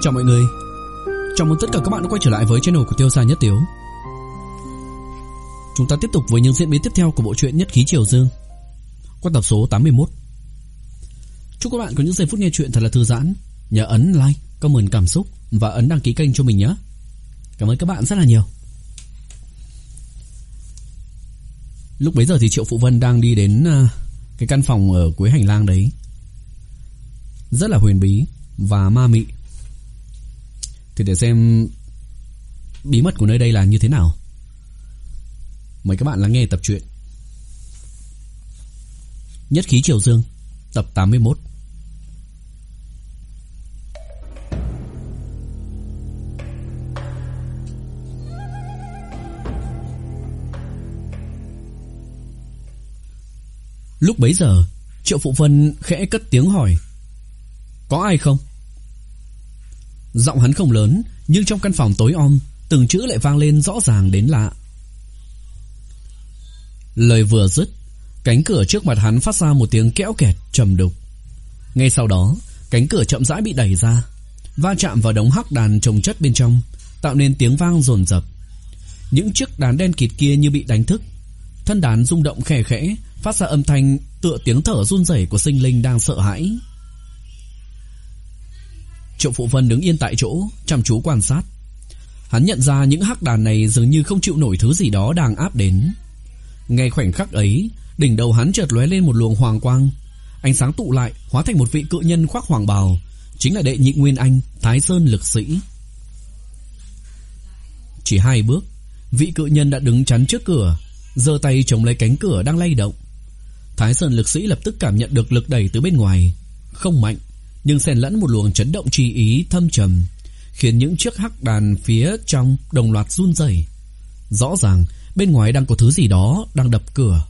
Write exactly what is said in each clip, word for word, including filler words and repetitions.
Chào mọi người, chào mừng tất cả các bạn đã quay trở lại với channel của Tiêu Gia Nhất Tiếu. Chúng ta tiếp tục với những diễn biến tiếp theo của bộ truyện Nhất Khí Triều Dương qua tập số tám mươi mốt. Chúc các bạn có những giây phút nghe truyện thật là thư giãn. Nhớ ấn like, comment cảm xúc và ấn đăng ký kênh cho mình nhé. Cảm ơn các bạn rất là nhiều. Lúc bấy giờ thì Triệu Phụ Vân đang đi đến cái căn phòng ở cuối hành lang đấy, rất là huyền bí và ma mị. Thì để xem bí mật của nơi đây là như thế nào, mời các bạn lắng nghe tập truyện Nhất Khí Triều Dương tập tám mươi mốt. Lúc bấy giờ Triệu Phụ Vân khẽ cất tiếng hỏi: "Có ai không?" Giọng hắn không lớn, nhưng trong căn phòng tối om, từng chữ lại vang lên rõ ràng đến lạ. Lời vừa dứt, cánh cửa trước mặt hắn phát ra một tiếng kẽo kẹt trầm đục. Ngay sau đó, cánh cửa chậm rãi bị đẩy ra, va chạm vào đống hắc đàn chồng chất bên trong, tạo nên tiếng vang dồn dập. Những chiếc đàn đen kịt kia như bị đánh thức, thân đàn rung động khẽ khẽ, phát ra âm thanh tựa tiếng thở run rẩy của sinh linh đang sợ hãi. Triệu Phụ Vân đứng yên tại chỗ, chăm chú quan sát. Hắn nhận ra những hắc đàn này dường như không chịu nổi thứ gì đó đang áp đến. Ngay khoảnh khắc ấy, đỉnh đầu hắn chợt lóe lên một luồng hoàng quang, ánh sáng tụ lại hóa thành một vị cự nhân khoác hoàng bào, chính là đệ nhị Nguyên Anh Thái Sơn Lực Sĩ. Chỉ hai bước, vị cự nhân đã đứng chắn trước cửa, giơ tay chống lấy cánh cửa đang lay động. Thái Sơn Lực Sĩ lập tức cảm nhận được lực đẩy từ bên ngoài, không mạnh, nhưng xen lẫn một luồng chấn động chi ý thâm trầm, khiến những chiếc hắc đàn phía trong đồng loạt run rẩy. Rõ ràng bên ngoài đang có thứ gì đó đang đập cửa.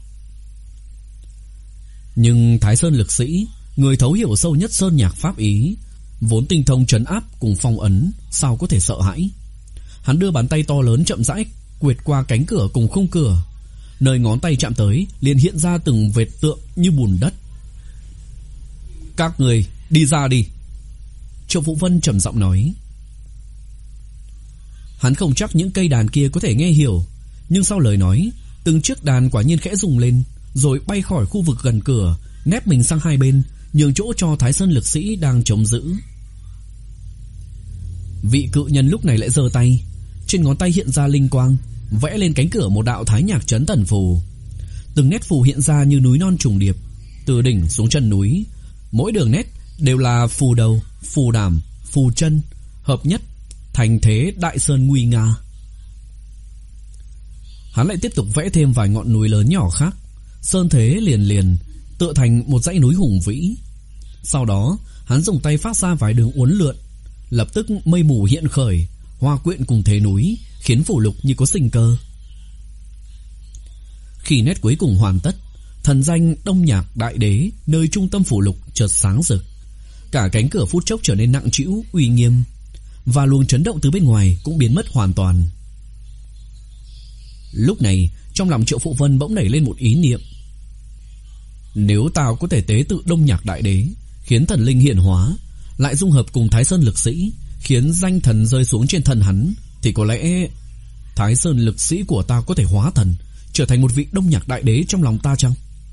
Nhưng Thái Sơn Lực Sĩ, người thấu hiểu sâu nhất sơn nhạc pháp ý, vốn tinh thông trấn áp cùng phong ấn, sao có thể sợ hãi. Hắn đưa bàn tay to lớn chậm rãi quệt qua cánh cửa cùng khung cửa, nơi ngón tay chạm tới liền hiện ra từng vệt tượng như bùn đất. "Các người đi ra đi," Triệu Phụ Vân trầm giọng nói. Hắn không chắc những cây đàn kia có thể nghe hiểu, nhưng sau lời nói, từng chiếc đàn quả nhiên khẽ rung lên, rồi bay khỏi khu vực gần cửa, nép mình sang hai bên, nhường chỗ cho Thái Sơn Lực Sĩ đang chống giữ. Vị cự nhân lúc này lại giơ tay, trên ngón tay hiện ra linh quang, vẽ lên cánh cửa một đạo Thái Nhạc Trấn Thần phù. Từng nét phù hiện ra như núi non trùng điệp, từ đỉnh xuống chân núi, mỗi đường nét đều là phù đầu, phù đàm, phù chân, hợp nhất thành thế đại sơn nguy nga. Hắn lại tiếp tục vẽ thêm vài ngọn núi lớn nhỏ khác, sơn thế liền liền, tựa thành một dãy núi hùng vĩ. Sau đó, hắn dùng tay phát ra vài đường uốn lượn, lập tức mây mù hiện khởi, hòa quyện cùng thế núi, khiến phủ lục như có sinh cơ. Khi nét cuối cùng hoàn tất, thần danh Đông Nhạc Đại Đế nơi trung tâm phủ lục chợt sáng rực. Cả cánh cửa phút chốc trở nên nặng trĩu, uy nghiêm, và luồng chấn động từ bên ngoài cũng biến mất hoàn toàn. Lúc này, trong lòng Triệu Phụ Vân bỗng nảy lên một ý niệm. Nếu tao có thể tế tự Đông Nhạc Đại Đế, khiến thần linh hiện hóa, lại dung hợp cùng Thái Sơn Lực Sĩ, khiến danh thần rơi xuống trên thân hắn, thì có lẽ Thái Sơn Lực Sĩ của ta có thể hóa thần, trở thành một vị Đông Nhạc Đại Đế trong lòng ta chăng?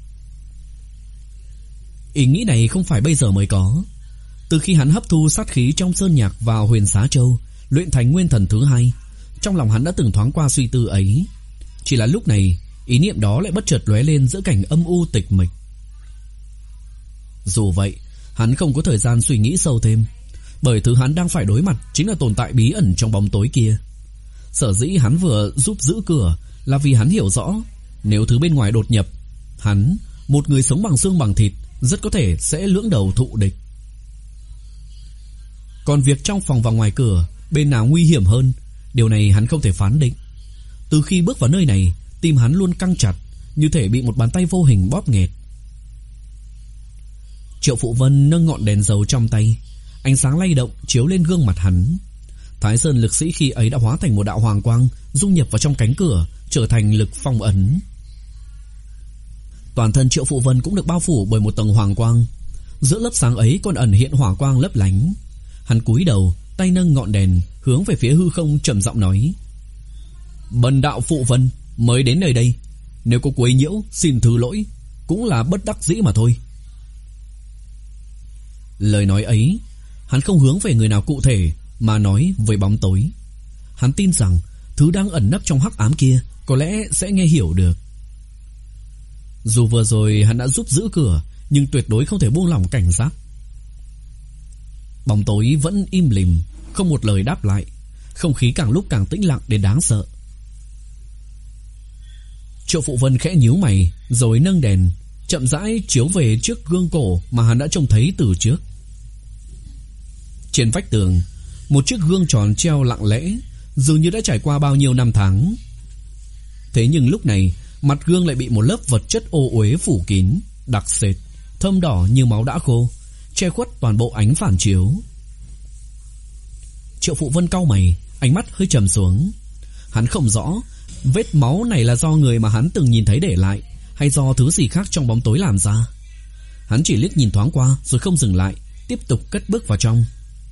Ý nghĩ này không phải bây giờ mới có. Từ khi hắn hấp thu sát khí trong sơn nhạc vào Huyền Xá Châu, luyện thành nguyên thần thứ hai, trong lòng hắn đã từng thoáng qua suy tư ấy. Chỉ là lúc này, ý niệm đó lại bất chợt lóe lên giữa cảnh âm u tịch mịch. Dù vậy, hắn không có thời gian suy nghĩ sâu thêm, bởi thứ hắn đang phải đối mặt chính là tồn tại bí ẩn trong bóng tối kia. Sở dĩ hắn vừa giúp giữ cửa là vì hắn hiểu rõ, nếu thứ bên ngoài đột nhập, hắn, một người sống bằng xương bằng thịt, rất có thể sẽ lưỡng đầu thụ địch. Còn việc trong phòng và ngoài cửa, bên nào nguy hiểm hơn, điều này hắn không thể phán định. Từ khi bước vào nơi này, tim hắn luôn căng chặt, như thể bị một bàn tay vô hình bóp nghẹt. Triệu Phụ Vân nâng ngọn đèn dầu trong tay, ánh sáng lay động chiếu lên gương mặt hắn. Thái Sơn Lực Sĩ khi ấy đã hóa thành một đạo hoàng quang, dung nhập vào trong cánh cửa, trở thành lực phong ấn. Toàn thân Triệu Phụ Vân cũng được bao phủ bởi một tầng hoàng quang. Giữa lớp sáng ấy còn ẩn hiện hỏa quang lấp lánh. Hắn cúi đầu, tay tay nâng ngọn đèn hướng về phía hư không, trầm giọng nói: "Bần đạo Phụ Vân mới đến nơi đây, nếu có quấy nhiễu xin thứ lỗi, cũng là bất đắc dĩ mà thôi." Lời nói ấy, hắn không hướng về người nào cụ thể, mà nói với bóng tối. Hắn tin rằng thứ đang ẩn nấp trong hắc ám kia có lẽ sẽ nghe hiểu được. Dù vừa rồi hắn đã giúp giữ cửa, nhưng tuyệt đối không thể buông lỏng cảnh giác. Bóng tối vẫn im lìm, không một lời đáp lại. Không khí càng lúc càng tĩnh lặng đến đáng sợ. Triệu Phụ Vân khẽ nhíu mày, rồi nâng đèn chậm rãi chiếu về trước gương cổ mà hắn đã trông thấy từ trước. Trên vách tường, một chiếc gương tròn treo lặng lẽ, dường như đã trải qua bao nhiêu năm tháng. Thế nhưng lúc này, mặt gương lại bị một lớp vật chất ô uế phủ kín, đặc sệt, thâm đỏ như máu đã khô, che khuất toàn bộ ánh phản chiếu. Triệu Phụ Vân cau mày, ánh mắt hơi trầm xuống. Hắn không rõ vết máu này là do người mà hắn từng nhìn thấy để lại, hay do thứ gì khác trong bóng tối làm ra. Hắn chỉ liếc nhìn thoáng qua rồi không dừng lại, tiếp tục cất bước vào trong.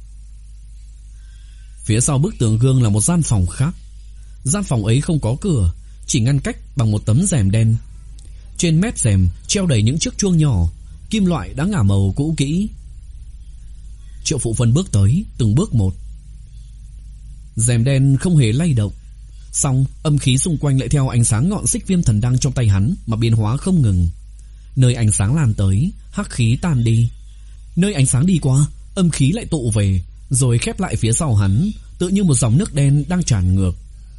Phía sau bức tường gương là một gian phòng khác. Gian phòng ấy không có cửa, chỉ ngăn cách bằng một tấm rèm đen. Trên mép rèm treo đầy những chiếc chuông nhỏ, kim loại đã ngả màu cũ kỹ. Triệu Phụ Vân bước tới từng bước một. Rèm đen không hề lay động, song âm khí xung quanh lại theo ánh sáng ngọn xích viêm thần đăng trong tay hắn mà biến hóa không ngừng. Nơi ánh sáng lan tới, hắc khí tan đi. Nơi ánh sáng đi qua, âm khí lại tụ về, rồi khép lại phía sau hắn, tựa như một dòng nước đen đang tràn ngược.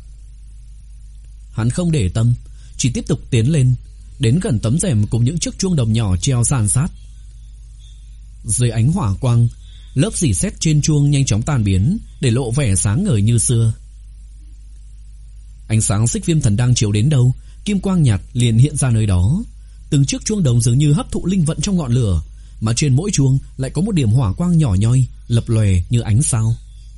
Hắn không để tâm, chỉ tiếp tục tiến lên, đến gần tấm rèm cùng những chiếc chuông đồng nhỏ treo san sát. Dưới ánh hỏa quang, lớp rỉ sét trên chuông nhanh chóng tan biến, để lộ vẻ sáng ngời như xưa. Ánh sáng xích viêm thần đang chiếu đến đâu, kim quang nhạt liền hiện ra nơi đó. Từng chiếc chuông đồng dường như hấp thụ linh vận trong ngọn lửa, mà trên mỗi chuông lại có một điểm hỏa quang nhỏ nhoi, lập lòe như ánh sao.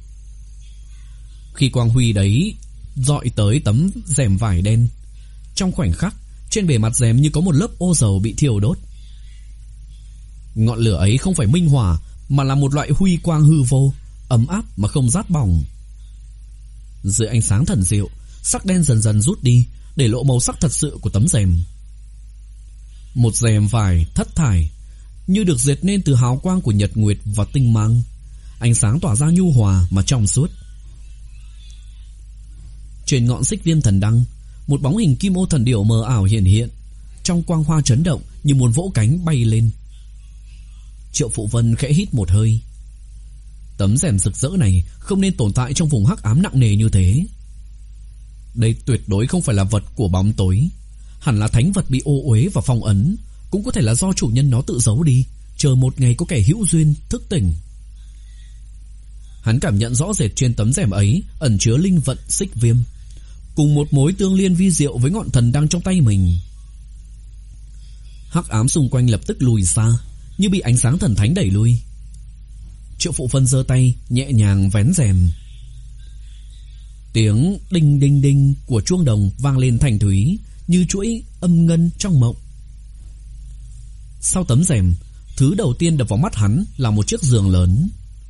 Khi quang huy đấy dọi tới tấm rèm vải đen, trong khoảnh khắc, trên bề mặt rèm như có một lớp ô dầu bị thiêu đốt. Ngọn lửa ấy không phải minh hỏa, mà là một loại huy quang hư vô, ấm áp mà không rát bỏng. Dưới ánh sáng thần diệu, sắc đen dần dần rút đi, để lộ màu sắc thật sự của tấm rèm. Một rèm vải thất thải, như được dệt nên từ hào quang của nhật nguyệt và tinh mang. Ánh sáng tỏa ra nhu hòa mà trong suốt. Trên ngọn xích viêm thần đăng, một bóng hình kim ô thần điểu mờ ảo hiện hiện, trong quang hoa chấn động như muốn vỗ cánh bay lên. Triệu Phụ Vân khẽ hít một hơi. Tấm rèm rực rỡ này không nên tồn tại trong vùng hắc ám nặng nề như thế. Đây tuyệt đối không phải là vật của bóng tối, hẳn là thánh vật bị ô uế và phong ấn, cũng có thể là do chủ nhân nó tự giấu đi, chờ một ngày có kẻ hữu duyên thức tỉnh. Hắn cảm nhận rõ rệt trên tấm rèm ấy ẩn chứa linh vận xích viêm, cùng một mối tương liên vi diệu với ngọn thần đang trong tay mình. Hắc ám xung quanh lập tức lùi xa, như bị ánh sáng thần thánh đẩy lui. Triệu Phụ Vân giơ tay nhẹ nhàng vén rèm. Tiếng đinh đinh đinh của chuông đồng vang lên thành thúy, như chuỗi âm ngân trong mộng. Sau tấm rèm, thứ đầu tiên đập vào mắt hắn là một chiếc giường lớn.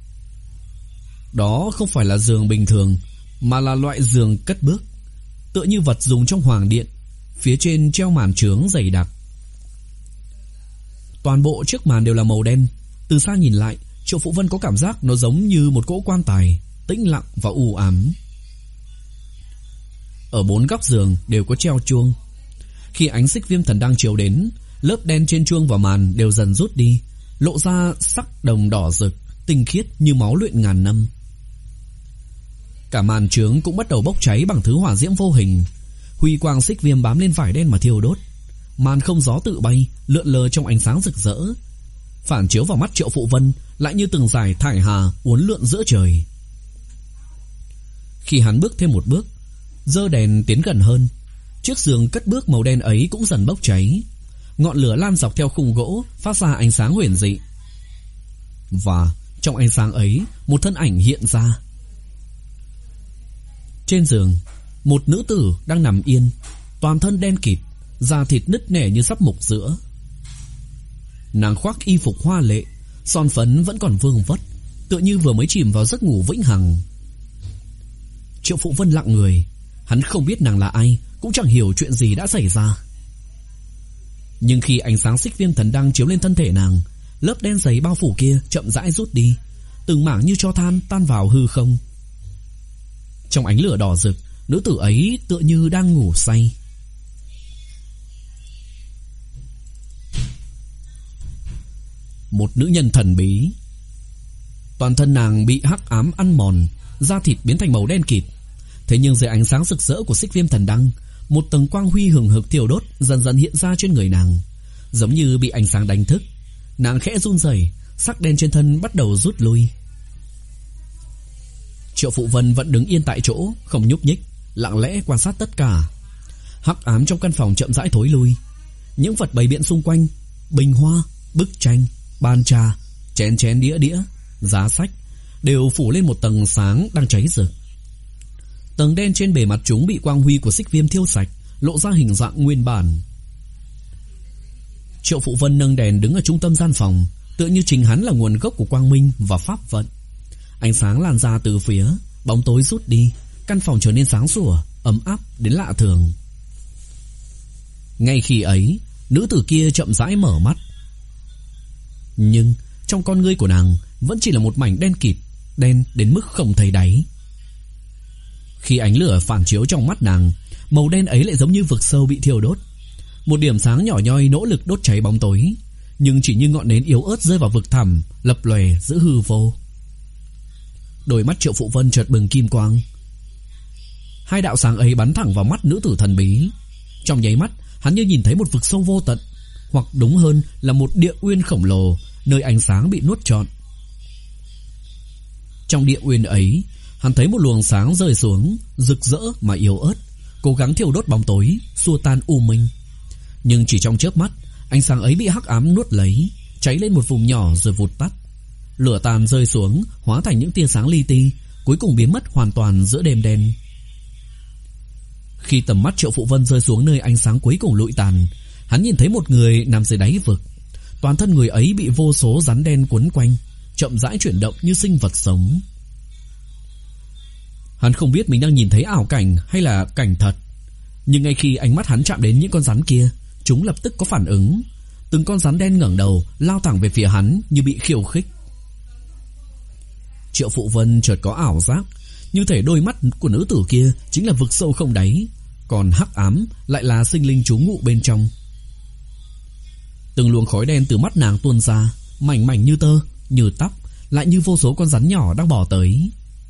Đó không phải là giường bình thường, mà là loại giường cất bước, tựa như vật dùng trong hoàng điện. Phía trên treo màn trướng dày đặc. Toàn bộ chiếc màn đều là màu đen. Từ xa nhìn lại, Triệu Phụ Vân có cảm giác nó giống như một cỗ quan tài, tĩnh lặng và u ám. Ở bốn góc giường đều có treo chuông. Khi ánh xích viêm thần đang chiếu đến, lớp đen trên chuông và màn đều dần rút đi, lộ ra sắc đồng đỏ rực, tinh khiết như máu luyện ngàn năm. Cả màn trướng cũng bắt đầu bốc cháy bằng thứ hỏa diễm vô hình. Huy quang xích viêm bám lên vải đen mà thiêu đốt. Màn không gió tự bay, lượn lờ trong ánh sáng rực rỡ, phản chiếu vào mắt Triệu Phụ Vân lại như từng dải thải hà uốn lượn giữa trời. Khi hắn bước thêm một bước, giơ đèn tiến gần hơn, chiếc giường cất bước màu đen ấy cũng dần bốc cháy. Ngọn lửa lan dọc theo khung gỗ, phát ra ánh sáng huyền dị. Và trong ánh sáng ấy, một thân ảnh hiện ra. Trên giường, một nữ tử đang nằm yên, toàn thân đen kịt, da thịt nứt nẻ như sắp mục giữa. Nàng khoác y phục hoa lệ, son phấn vẫn còn vương vất, tựa như vừa mới chìm vào giấc ngủ vĩnh hằng. Triệu Phụ Vân lặng người. Hắn không biết nàng là ai, cũng chẳng hiểu chuyện gì đã xảy ra. Nhưng khi ánh sáng xích viêm thần đăng chiếu lên thân thể nàng, lớp đen giấy bao phủ kia chậm rãi rút đi, từng mảng như tro than tan vào hư không. Trong ánh lửa đỏ rực, nữ tử ấy tựa như đang ngủ say. Một nữ nhân thần bí. Toàn thân nàng bị hắc ám ăn mòn, da thịt biến thành màu đen kịt. Thế nhưng dưới ánh sáng rực rỡ của xích viêm thần đăng, một tầng quang huy hừng hực thiêu đốt dần dần hiện ra trên người nàng, giống như bị ánh sáng đánh thức. Nàng khẽ run rẩy, sắc đen trên thân bắt đầu rút lui. Triệu Phụ Vân vẫn đứng yên tại chỗ, không nhúc nhích, lặng lẽ quan sát tất cả. Hắc ám trong căn phòng chậm rãi thối lui. Những vật bày biện xung quanh, bình hoa, bức tranh, bàn trà, chén chén đĩa đĩa, giá sách đều phủ lên một tầng sáng đang cháy rực. Tầng đen trên bề mặt chúng bị quang huy của xích viêm thiêu sạch, lộ ra hình dạng nguyên bản. Triệu Phụ Vân nâng đèn đứng ở trung tâm gian phòng, tựa như chính hắn là nguồn gốc của quang minh và pháp vận. Ánh sáng lan ra từ phía, bóng tối rút đi, căn phòng trở nên sáng sủa, ấm áp đến lạ thường. Ngay khi ấy, nữ tử kia chậm rãi mở mắt. Nhưng trong con ngươi của nàng vẫn chỉ là một mảnh đen kịt, đen đến mức không thấy đáy. Khi ánh lửa phản chiếu trong mắt nàng, màu đen ấy lại giống như vực sâu bị thiêu đốt. Một điểm sáng nhỏ nhoi nỗ lực đốt cháy bóng tối, nhưng chỉ như ngọn nến yếu ớt rơi vào vực thẳm, lập lòe giữa hư vô. Đôi mắt Triệu Phụ Vân chợt bừng kim quang. Hai đạo sáng ấy bắn thẳng vào mắt nữ tử thần bí. Trong nháy mắt, hắn như nhìn thấy một vực sâu vô tận, hoặc đúng hơn là một địa uyên khổng lồ, nơi ánh sáng bị nuốt trọn. Trong địa uyên ấy, hắn thấy một luồng sáng rơi xuống, rực rỡ mà yếu ớt, cố gắng thiêu đốt bóng tối, xua tan u minh. Nhưng chỉ trong chớp mắt, ánh sáng ấy bị hắc ám nuốt lấy, cháy lên một vùng nhỏ rồi vụt tắt. Lửa tàn rơi xuống, hóa thành những tia sáng li ti, cuối cùng biến mất hoàn toàn giữa đêm đen. Khi tầm mắt Triệu Phụ Vân rơi xuống nơi ánh sáng cuối cùng lụi tàn, hắn nhìn thấy một người nằm dưới đáy vực. Toàn thân người ấy bị vô số rắn đen quấn quanh, chậm rãi chuyển động như sinh vật sống. Hắn không biết mình đang nhìn thấy ảo cảnh hay là cảnh thật, nhưng ngay khi ánh mắt hắn chạm đến những con rắn kia, chúng lập tức có phản ứng. Từng con rắn đen ngẩng đầu, lao thẳng về phía hắn như bị khiêu khích. Triệu Phụ Vân chợt có ảo giác, như thể đôi mắt của nữ tử kia chính là vực sâu không đáy, còn hắc ám lại là sinh linh trú ngụ bên trong. Từng luồng khói đen từ mắt nàng tuôn ra, mảnh mảnh như tơ, như tóc, lại như vô số con rắn nhỏ đang bò tới.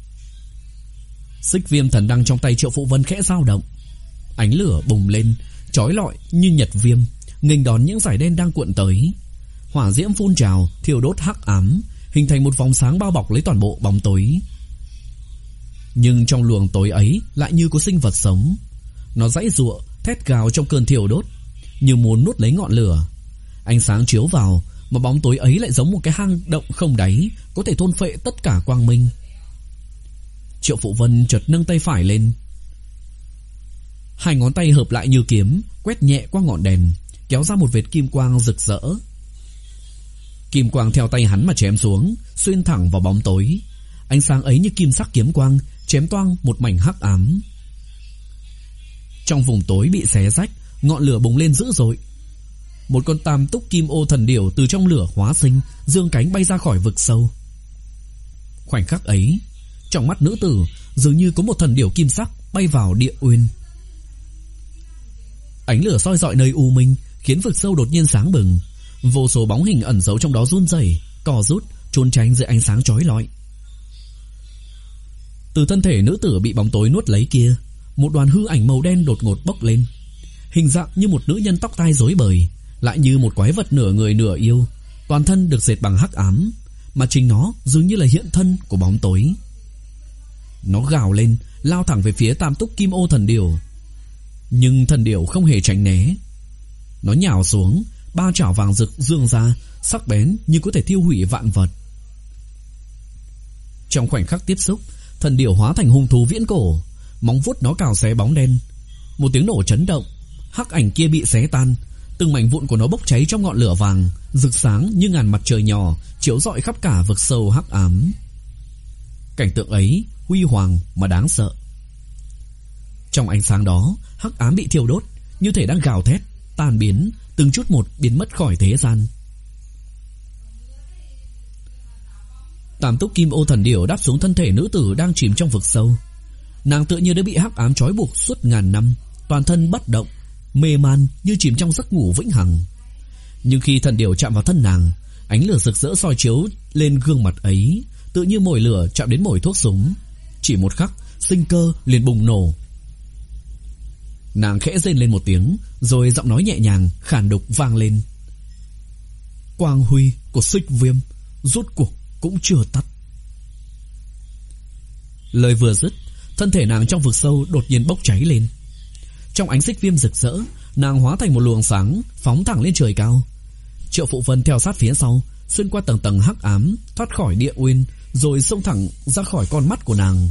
Xích viêm thần đăng trong tay Triệu Phụ Vân khẽ dao động. Ánh lửa bùng lên, chói lọi như nhật viêm, nghênh đón những dải đen đang cuộn tới. Hỏa diễm phun trào, thiêu đốt hắc ám, hình thành một vòng sáng bao bọc lấy toàn bộ bóng tối. Nhưng trong luồng tối ấy lại như có sinh vật sống. Nó giãy giụa, thét gào trong cơn thiêu đốt, như muốn nuốt lấy ngọn lửa. Ánh sáng chiếu vào, mà bóng tối ấy lại giống một cái hang động không đáy, có thể thôn phệ tất cả quang minh. Triệu Phụ Vân chợt nâng tay phải lên. Hai ngón tay hợp lại như kiếm, quét nhẹ qua ngọn đèn, kéo ra một vệt kim quang rực rỡ. Kim quang theo tay hắn mà chém xuống, xuyên thẳng vào bóng tối. Ánh sáng ấy như kim sắc kiếm quang, chém toang một mảnh hắc ám. Trong vùng tối bị xé rách, ngọn lửa bùng lên dữ dội. Một con tam túc kim ô thần điểu từ trong lửa hóa sinh, dương cánh bay ra khỏi vực sâu. Khoảnh khắc ấy, trong mắt nữ tử dường như có một thần điểu kim sắc bay vào địa uyên. Ánh lửa soi rọi nơi u minh, khiến vực sâu đột nhiên sáng bừng. Vô số bóng hình ẩn giấu trong đó run rẩy, co rút, trốn tránh dưới ánh sáng chói lọi. Từ thân thể nữ tử bị bóng tối nuốt lấy kia, một đoàn hư ảnh màu đen đột ngột bốc lên, hình dạng như một nữ nhân tóc tai rối bời, lại như một quái vật nửa người nửa yêu, toàn thân được dệt bằng hắc ám, mà chính nó dường như là hiện thân của bóng tối. Nó gào lên, lao thẳng về phía tam túc kim ô thần điểu. Nhưng thần điểu không hề tránh né. Nó nhào xuống, ba chảo vàng rực dương ra, sắc bén như có thể thiêu hủy vạn vật. Trong khoảnh khắc tiếp xúc, thần điểu hóa thành hung thú viễn cổ, móng vuốt nó cào xé bóng đen. Một tiếng nổ chấn động, hắc ảnh kia bị xé tan, từng mảnh vụn của nó bốc cháy trong ngọn lửa vàng, rực sáng như ngàn mặt trời nhỏ, chiếu rọi khắp cả vực sâu hắc ám. cảnh tượng ấy huy hoàng mà đáng sợ. Trong ánh sáng đó, hắc ám bị thiêu đốt, như thể đang gào thét, tan biến, từng chút một biến mất khỏi thế gian. Tam túc kim ô thần điểu đáp xuống thân thể nữ tử đang chìm trong vực sâu. Nàng tựa như đã bị hắc ám trói buộc suốt ngàn năm, toàn thân bất động, mê man như chìm trong giấc ngủ vĩnh hằng. Nhưng khi thần điểu chạm vào thân nàng, ánh lửa rực rỡ soi chiếu lên gương mặt ấy, tự như mồi lửa chạm đến mồi thuốc súng. Chỉ một khắc, sinh cơ liền bùng nổ. Nàng khẽ rên lên một tiếng, rồi giọng nói nhẹ nhàng khàn đục vang lên. Quang huy của xích viêm rốt cuộc cũng chưa tắt. Lời vừa dứt, thân thể nàng trong vực sâu đột nhiên bốc cháy lên. Trong ánh xích viêm rực rỡ, nàng hóa thành một luồng sáng phóng thẳng lên trời cao. Triệu Phụ Vân theo sát phía sau, xuyên qua tầng tầng hắc ám, thoát khỏi địa uyên, rồi xông thẳng ra khỏi con mắt của nàng.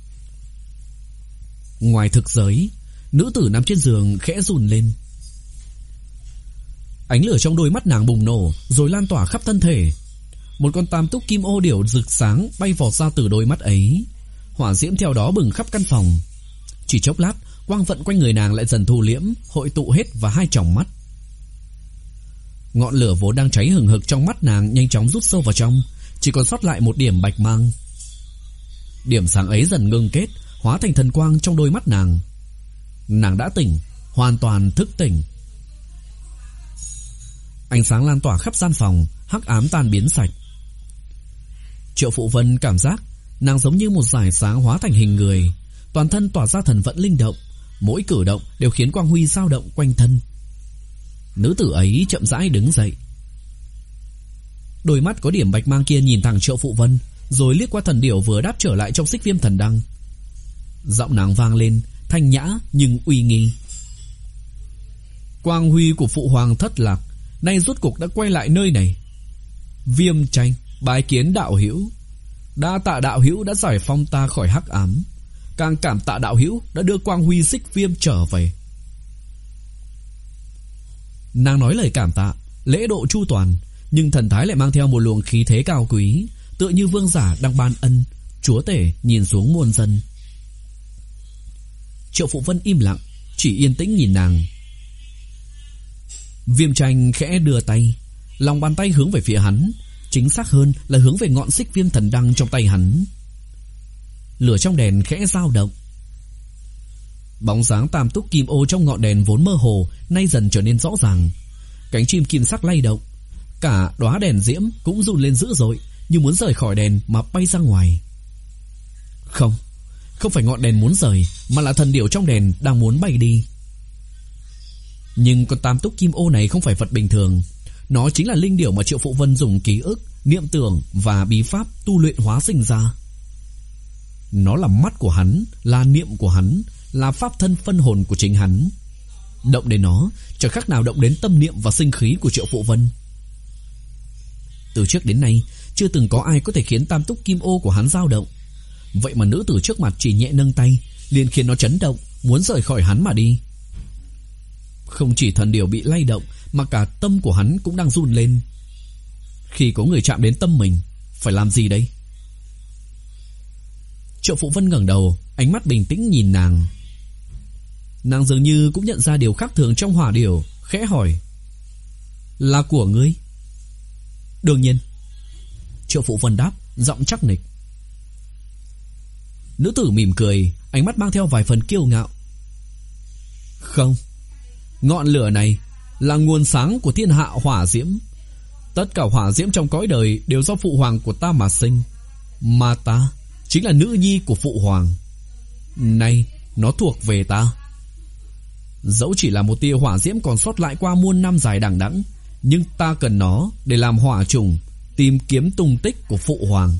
Ngoài thực giới, nữ tử nằm trên giường khẽ run lên. Ánh lửa trong đôi mắt nàng bùng nổ, rồi lan tỏa khắp thân thể. Một con tam túc kim ô điểu rực sáng bay vọt ra từ đôi mắt ấy. Hỏa diễm theo đó bừng khắp căn phòng. Chỉ chốc lát, quang vận quanh người nàng lại dần thu liễm, hội tụ hết vào hai tròng mắt. Ngọn lửa vốn đang cháy hừng hực trong mắt nàng nhanh chóng rút sâu vào trong, chỉ còn sót lại một điểm bạch mang. Điểm sáng ấy dần ngưng kết, hóa thành thần quang trong đôi mắt nàng. Nàng đã tỉnh, hoàn toàn thức tỉnh. Ánh sáng lan tỏa khắp gian phòng, hắc ám tan biến sạch. Triệu Phụ Vân cảm giác nàng giống như một dải sáng hóa thành hình người, toàn thân tỏa ra thần vận linh động, mỗi cử động đều khiến quang huy dao động quanh thân. Nữ tử ấy chậm rãi đứng dậy. Đôi mắt có điểm bạch mang kia nhìn thẳng Triệu Phụ Vân, rồi liếc qua thần điểu vừa đáp trở lại trong xích viêm thần đăng. Giọng nàng vang lên, thanh nhã nhưng uy nghi. Quang huy của Phụ Hoàng thất lạc, nay rốt cuộc đã quay lại nơi này. Viêm Tranh bái kiến đạo hữu. Đa tạ đạo hữu đã giải phóng ta khỏi hắc ám, càng cảm tạ đạo hữu đã đưa quang huy xích viêm trở về. Nàng nói lời cảm tạ, lễ độ chu toàn, nhưng thần thái lại mang theo một luồng khí thế cao quý, tựa như vương giả đang ban ân, chúa tể nhìn xuống muôn dân. Triệu Phụ Vân im lặng, chỉ yên tĩnh nhìn nàng. Viêm Tranh khẽ đưa tay, lòng bàn tay hướng về phía hắn, chính xác hơn là hướng về ngọn xích viêm thần đăng trong tay hắn. Lửa trong đèn khẽ dao động. Bóng dáng tam túc kim ô trong ngọn đèn vốn mơ hồ nay dần trở nên rõ ràng. Cánh chim kim sắc lay động, cả đóa đèn diễm cũng run lên dữ dội, như muốn rời khỏi đèn mà bay ra ngoài. Không, không phải ngọn đèn muốn rời, mà là thần điểu trong đèn đang muốn bay đi. Nhưng con tam túc kim ô này không phải vật bình thường. Nó chính là linh điểu mà Triệu Phụ Vân dùng ký ức, niệm tưởng và bí pháp tu luyện hóa sinh ra. Nó là mắt của hắn, là niệm của hắn, là pháp thân phân hồn của chính hắn. Động đến nó chẳng khác nào động đến tâm niệm và sinh khí của Triệu Phụ Vân. Từ trước đến nay chưa từng có ai có thể khiến tam túc kim ô của hắn dao động. Vậy mà nữ tử trước mặt chỉ nhẹ nâng tay liền khiến nó chấn động, muốn rời khỏi hắn mà đi. Không chỉ thần điểu bị lay động, mà cả tâm của hắn cũng đang run lên. Khi có người chạm đến tâm mình, phải làm gì đây? Triệu Phụ Vân ngẩng đầu, ánh mắt bình tĩnh nhìn nàng. Nàng dường như cũng nhận ra điều khác thường trong hỏa điểu, khẽ hỏi: Là của ngươi? Đương nhiên. Triệu Phụ Vân đáp, giọng chắc nịch. Nữ tử mỉm cười, ánh mắt mang theo vài phần kiêu ngạo. Không, ngọn lửa này là nguồn sáng của thiên hạ hỏa diễm. Tất cả hỏa diễm trong cõi đời đều do Phụ Hoàng của ta mà sinh, mà ta chính là nữ nhi của Phụ Hoàng. Nay nó thuộc về ta. Dẫu chỉ là một tia hỏa diễm còn sót lại qua muôn năm dài đằng đẵng, nhưng ta cần nó để làm hỏa trùng, tìm kiếm tung tích của Phụ Hoàng.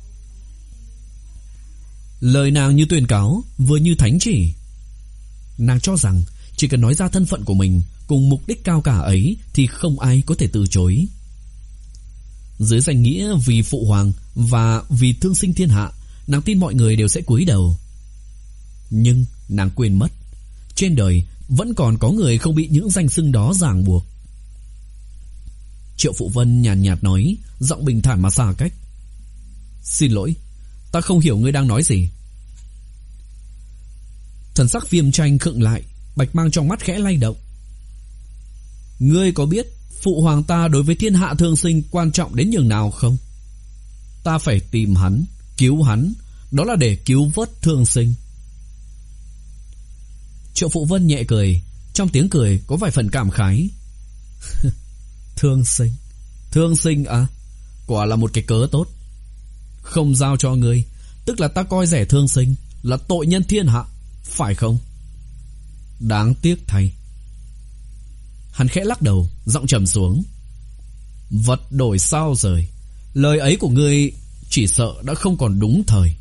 Lời nàng như tuyên cáo, vừa như thánh chỉ. Nàng cho rằng chỉ cần nói ra thân phận của mình cùng mục đích cao cả ấy thì không ai có thể từ chối. Dưới danh nghĩa vì Phụ Hoàng và vì thương sinh thiên hạ, nàng tin mọi người đều sẽ cúi đầu. Nhưng nàng quên mất, trên đời vẫn còn có người không bị những danh xưng đó ràng buộc. Triệu Phụ Vân nhàn nhạt, nhạt nói, giọng bình thản mà xa cách: Xin lỗi, Ta không hiểu ngươi đang nói gì. Thần sắc Viêm Tranh khựng lại, bạch mang trong mắt khẽ lay động. Ngươi có biết phụ hoàng ta đối với thiên hạ thương sinh quan trọng đến nhường nào không? Ta phải tìm hắn, cứu hắn, đó là để cứu vớt thương sinh. Triệu Phụ Vân nhẹ cười, trong tiếng cười có vài phần cảm khái. Thương sinh, thương sinh à? Quả là một cái cớ tốt. Không giao cho ngươi, tức là ta coi rẻ thương sinh, là tội nhân thiên hạ, phải không? Đáng tiếc thay. Hắn khẽ lắc đầu, giọng trầm xuống. Vật đổi sao rời, lời ấy của ngươi chỉ sợ đã không còn đúng thời.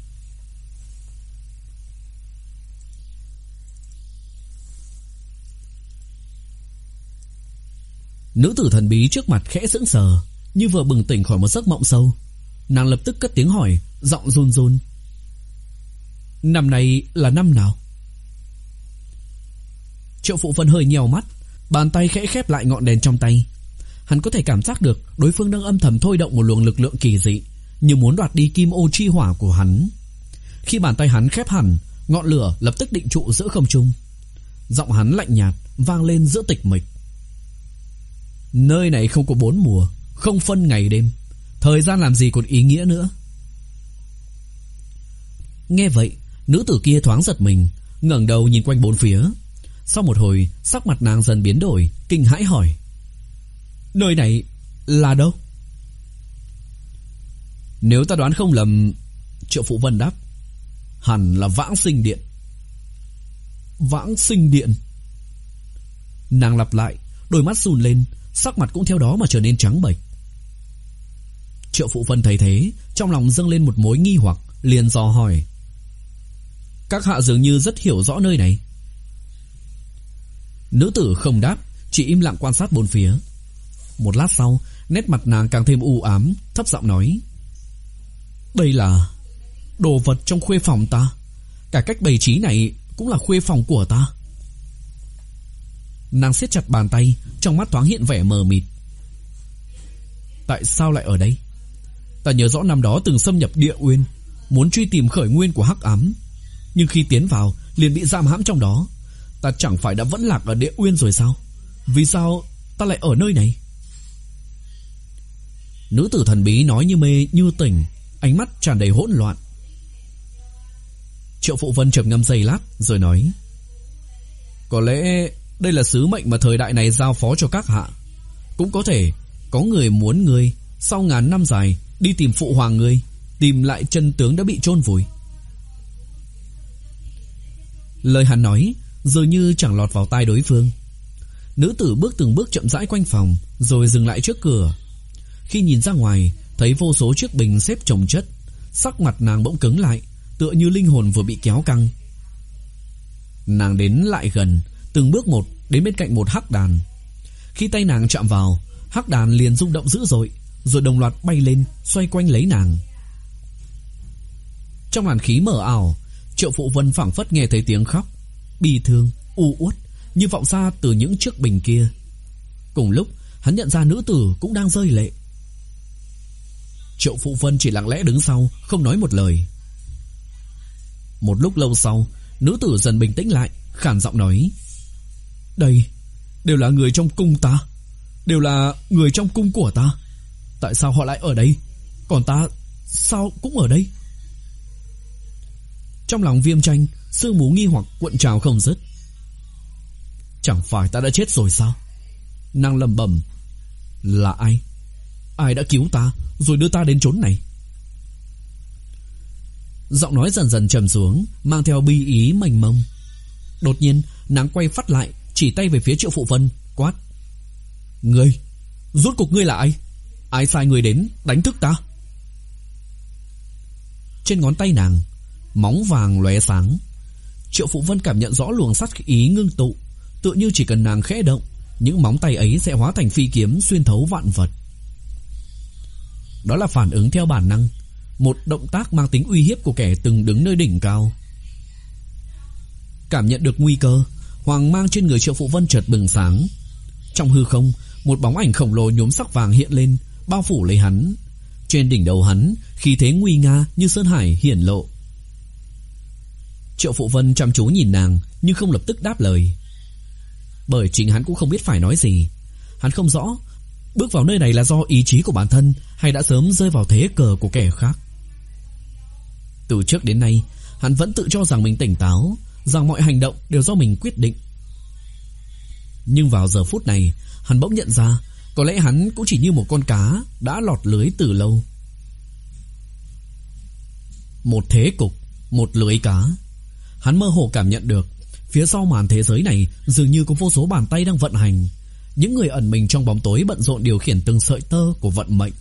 Nữ tử thần bí trước mặt khẽ sững sờ, như vừa bừng tỉnh khỏi một giấc mộng sâu. Nàng lập tức cất tiếng hỏi, giọng run run. Năm này là năm nào? Triệu Phụ Vân hơi nhèo mắt, bàn tay khẽ khép lại ngọn đèn trong tay. Hắn có thể cảm giác được đối phương đang âm thầm thôi động một luồng lực lượng kỳ dị, như muốn đoạt đi kim ô chi hỏa của hắn. Khi bàn tay hắn khép hẳn, ngọn lửa lập tức định trụ giữa không trung. Giọng hắn lạnh nhạt vang lên giữa tịch mịch. Nơi này không có bốn mùa, không phân ngày đêm, thời gian làm gì còn ý nghĩa nữa. Nghe vậy, nữ tử kia thoáng giật mình, ngẩng đầu nhìn quanh bốn phía. Sau một hồi, sắc mặt nàng dần biến đổi, kinh hãi hỏi: nơi này là đâu? Nếu ta đoán không lầm, Triệu Phụ Vân đáp, hẳn là Vãng Sinh Điện. Vãng Sinh Điện? Nàng lặp lại, đôi mắt run lên, sắc mặt cũng theo đó mà trở nên trắng bệch. Triệu Phụ Vân thấy thế, trong lòng dâng lên một mối nghi hoặc, liền dò hỏi: các hạ dường như rất hiểu rõ nơi này. Nữ tử không đáp, chỉ im lặng quan sát bốn phía. Một lát sau, nét mặt nàng càng thêm u ám, thấp giọng nói: đây là đồ vật trong khuê phòng ta. Cả cách bày trí này cũng là khuê phòng của ta. Nàng siết chặt bàn tay, trong mắt thoáng hiện vẻ mờ mịt. Tại sao lại ở đây? Ta nhớ rõ năm đó từng xâm nhập Địa Uyên, muốn truy tìm khởi nguyên của hắc ám, nhưng khi tiến vào liền bị giam hãm trong đó. Ta chẳng phải đã vẫn lạc ở Địa Uyên rồi sao? Vì sao ta lại ở nơi này? Nữ tử thần bí nói như mê như tỉnh, ánh mắt tràn đầy hỗn loạn. Triệu Phụ Vân trầm ngâm giây lát rồi nói: có lẽ đây là sứ mệnh mà thời đại này giao phó cho các hạ. Cũng có thể có người muốn ngươi sau ngàn năm dài đi tìm phụ hoàng ngươi, tìm lại chân tướng đã bị chôn vùi. Lời hắn nói dường như chẳng lọt vào tai đối phương. Nữ tử bước từng bước chậm rãi quanh phòng, rồi dừng lại trước cửa. Khi nhìn ra ngoài, thấy vô số chiếc bình xếp chồng chất, sắc mặt nàng bỗng cứng lại, tựa như linh hồn vừa bị kéo căng. Nàng đến lại gần, từng bước một đến bên cạnh một hắc đàn. Khi tay nàng chạm vào, hắc đàn liền rung động dữ dội, rồi đồng loạt bay lên, xoay quanh lấy nàng. Trong làn khí mờ ảo, Triệu Phụ Vân phảng phất nghe thấy tiếng khóc bi thương, u uất như vọng ra từ những chiếc bình kia. Cùng lúc, hắn nhận ra nữ tử cũng đang rơi lệ. Triệu Phụ Vân chỉ lặng lẽ đứng sau, không nói một lời. Một lúc lâu sau, nữ tử dần bình tĩnh lại, khàn giọng nói: đây đều là người trong cung ta, đều là người trong cung của ta. Tại sao họ lại ở đây? Còn ta sao cũng ở đây? Trong lòng Viêm Tranh, sương mù nghi hoặc cuộn trào không dứt. Chẳng phải ta đã chết rồi sao? Nàng lẩm bẩm: là ai? Ai đã cứu ta rồi đưa ta đến chốn này? Giọng nói dần dần trầm xuống, mang theo bi ý mênh mông. Đột nhiên nàng quay phát lại, chỉ tay về phía Triệu Phụ Vân, quát: ngươi, rốt cuộc ngươi là ai? Ai sai ngươi đến đánh thức ta? Trên ngón tay nàng, móng vàng lóe sáng. Triệu Phụ Vân cảm nhận rõ luồng sát ý ngưng tụ, tựa như chỉ cần nàng khẽ động, những móng tay ấy sẽ hóa thành phi kiếm xuyên thấu vạn vật. Đó là phản ứng theo bản năng, một động tác mang tính uy hiếp của kẻ từng đứng nơi đỉnh cao. Cảm nhận được nguy cơ, hoàng mang trên người Triệu Phụ Vân chợt bừng sáng. Trong hư không, một bóng ảnh khổng lồ nhuốm sắc vàng hiện lên, bao phủ lấy hắn. Trên đỉnh đầu hắn, khí thế nguy nga như sơn hải hiển lộ. Triệu Phụ Vân chăm chú nhìn nàng, nhưng không lập tức đáp lời. Bởi chính hắn cũng không biết phải nói gì. Hắn không rõ bước vào nơi này là do ý chí của bản thân, hay đã sớm rơi vào thế cờ của kẻ khác. Từ trước đến nay, hắn vẫn tự cho rằng mình tỉnh táo, rằng mọi hành động đều do mình quyết định. Nhưng vào giờ phút này, hắn bỗng nhận ra có lẽ hắn cũng chỉ như một con cá đã lọt lưới từ lâu. Một thế cục, một lưới cá. Hắn mơ hồ cảm nhận được phía sau màn thế giới này dường như có vô số bàn tay đang vận hành. Những người ẩn mình trong bóng tối bận rộn điều khiển từng sợi tơ của vận mệnh.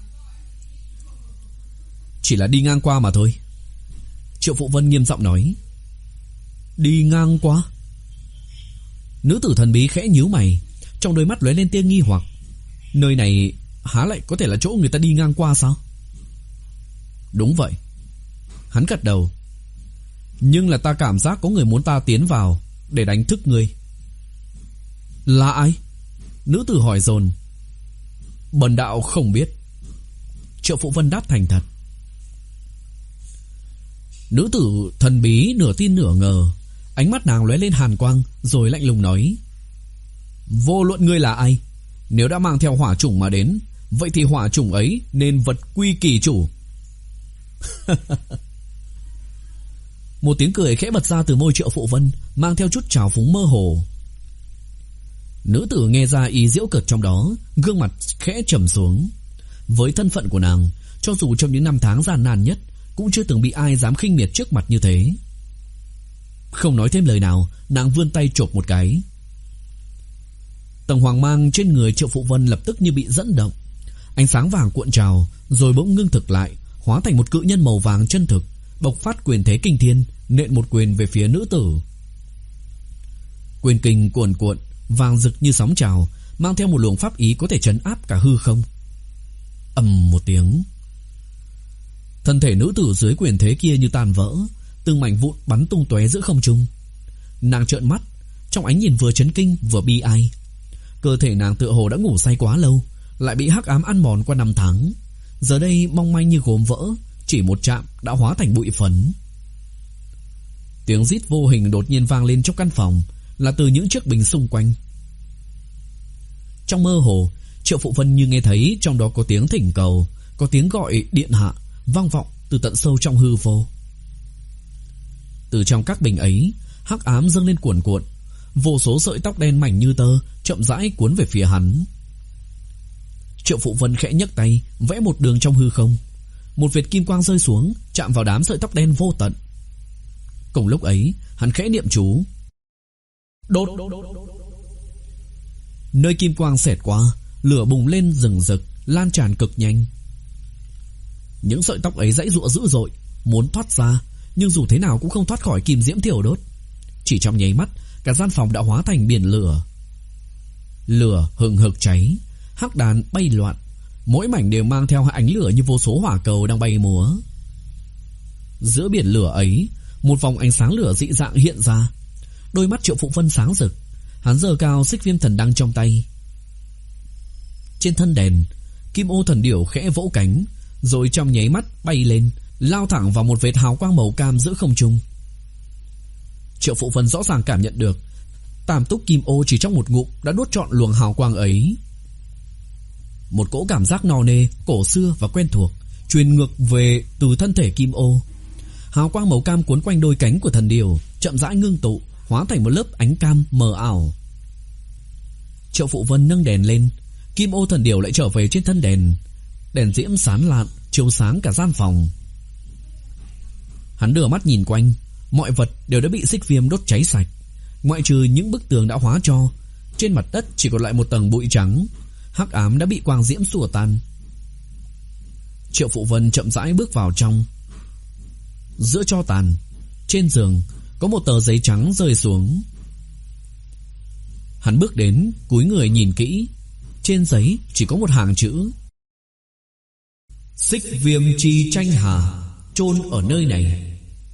Chỉ là đi ngang qua mà thôi. Triệu Phụ Vân nghiêm giọng nói. Đi ngang qua? Nữ tử thần bí khẽ nhíu mày, trong đôi mắt lóe lên tia nghi hoặc. Nơi này há lại có thể là chỗ người ta đi ngang qua sao? Đúng vậy. Hắn gật đầu. Nhưng là ta cảm giác có người muốn ta tiến vào để đánh thức ngươi. Là ai? Nữ tử hỏi dồn. Bần đạo không biết. Triệu Phụ Vân đáp thành thật. Nữ tử thần bí nửa tin nửa ngờ, ánh mắt nàng lóe lên hàn quang, rồi lạnh lùng nói. Vô luận ngươi là ai, nếu đã mang theo hỏa chủng mà đến, vậy thì hỏa chủng ấy nên vật quy kỳ chủ. Một tiếng cười khẽ bật ra từ môi Triệu Phụ Vân, mang theo chút trào phúng mơ hồ. Nữ tử nghe ra ý giễu cợt trong đó, gương mặt khẽ trầm xuống. Với thân phận của nàng, cho dù trong những năm tháng gian nan nhất, cũng chưa từng bị ai dám khinh miệt trước mặt như thế. Không nói thêm lời nào, nàng vươn tay chộp một cái. Tầng hoàng mang trên người Triệu Phụ Vân lập tức như bị dẫn động. Ánh sáng vàng cuộn trào, rồi bỗng ngưng thực lại, hóa thành một cự nhân màu vàng chân thực, bộc phát quyền thế kinh thiên, nện một quyền về phía nữ tử. Quyền kình cuồn cuộn, vàng rực như sóng trào, mang theo một luồng pháp ý có thể trấn áp cả hư không. Ầm một tiếng, thân thể nữ tử dưới quyền thế kia như tan vỡ, từng mảnh vụn bắn tung tóe giữa không trung. Nàng trợn mắt, trong ánh nhìn vừa chấn kinh vừa bi ai. Cơ thể nàng tựa hồ đã ngủ say quá lâu, lại bị hắc ám ăn mòn qua năm tháng, giờ đây mong manh như gốm vỡ, chỉ một chạm đã hóa thành bụi phấn. Tiếng rít vô hình đột nhiên vang lên trong căn phòng, là từ những chiếc bình xung quanh. Trong mơ hồ, Triệu Phụ Vân như nghe thấy trong đó có tiếng thỉnh cầu, có tiếng gọi điện hạ vang vọng từ tận sâu trong hư vô. Từ trong các bình ấy, hắc ám dâng lên cuồn cuộn, vô số sợi tóc đen mảnh như tơ chậm rãi cuốn về phía hắn. Triệu Phụ Vân khẽ nhấc tay, vẽ một đường trong hư không. Một vệt kim quang rơi xuống, chạm vào đám sợi tóc đen vô tận. Cùng lúc ấy, hắn khẽ niệm chú. Đốt. Nơi kim quang xẹt qua, lửa bùng lên rừng rực, lan tràn cực nhanh. Những sợi tóc ấy giãy giụa dữ dội, muốn thoát ra, nhưng dù thế nào cũng không thoát khỏi kim diễm thiêu đốt. Chỉ trong nháy mắt, cả gian phòng đã hóa thành biển lửa. Lửa hừng hực cháy, hắc đàn bay loạn, mỗi mảnh đều mang theo ánh lửa như vô số hỏa cầu đang bay múa. Giữa biển lửa ấy, một vòng ánh sáng lửa dị dạng hiện ra. Đôi mắt Triệu Phụ Vân sáng rực, hắn giơ cao xích viêm thần đăng trong tay. Trên thân đèn, kim ô thần điểu khẽ vỗ cánh, rồi trong nháy mắt bay lên, lao thẳng vào một vệt hào quang màu cam giữa không trung. Triệu Phụ Vân rõ ràng cảm nhận được tam túc kim ô chỉ trong một ngụm đã đốt trọn luồng hào quang ấy. Một cỗ cảm giác nò nề, cổ xưa và quen thuộc truyền ngược về từ thân thể kim ô. Hào quang màu cam cuốn quanh đôi cánh của thần điểu, chậm rãi ngưng tụ, hóa thành một lớp ánh cam mờ ảo. Triệu Phụ Vân nâng đèn lên, kim ô thần điểu lại trở về trên thân đèn. Đèn diễm sáng lạn, chiếu sáng cả gian phòng. Hắn đưa mắt nhìn quanh, mọi vật đều đã bị xích viêm đốt cháy sạch, ngoại trừ những bức tường đã hóa tro. Trên mặt đất chỉ còn lại một tầng bụi trắng, hắc ám đã bị quang diễm xua tan. Triệu Phụ Vân chậm rãi bước vào trong. Giữa tro tàn, trên giường có một tờ giấy trắng rơi xuống. Hắn bước đến, cúi người nhìn kỹ. Trên giấy chỉ có một hàng chữ: Xích viêm chi tranh hà, chôn ở nơi này.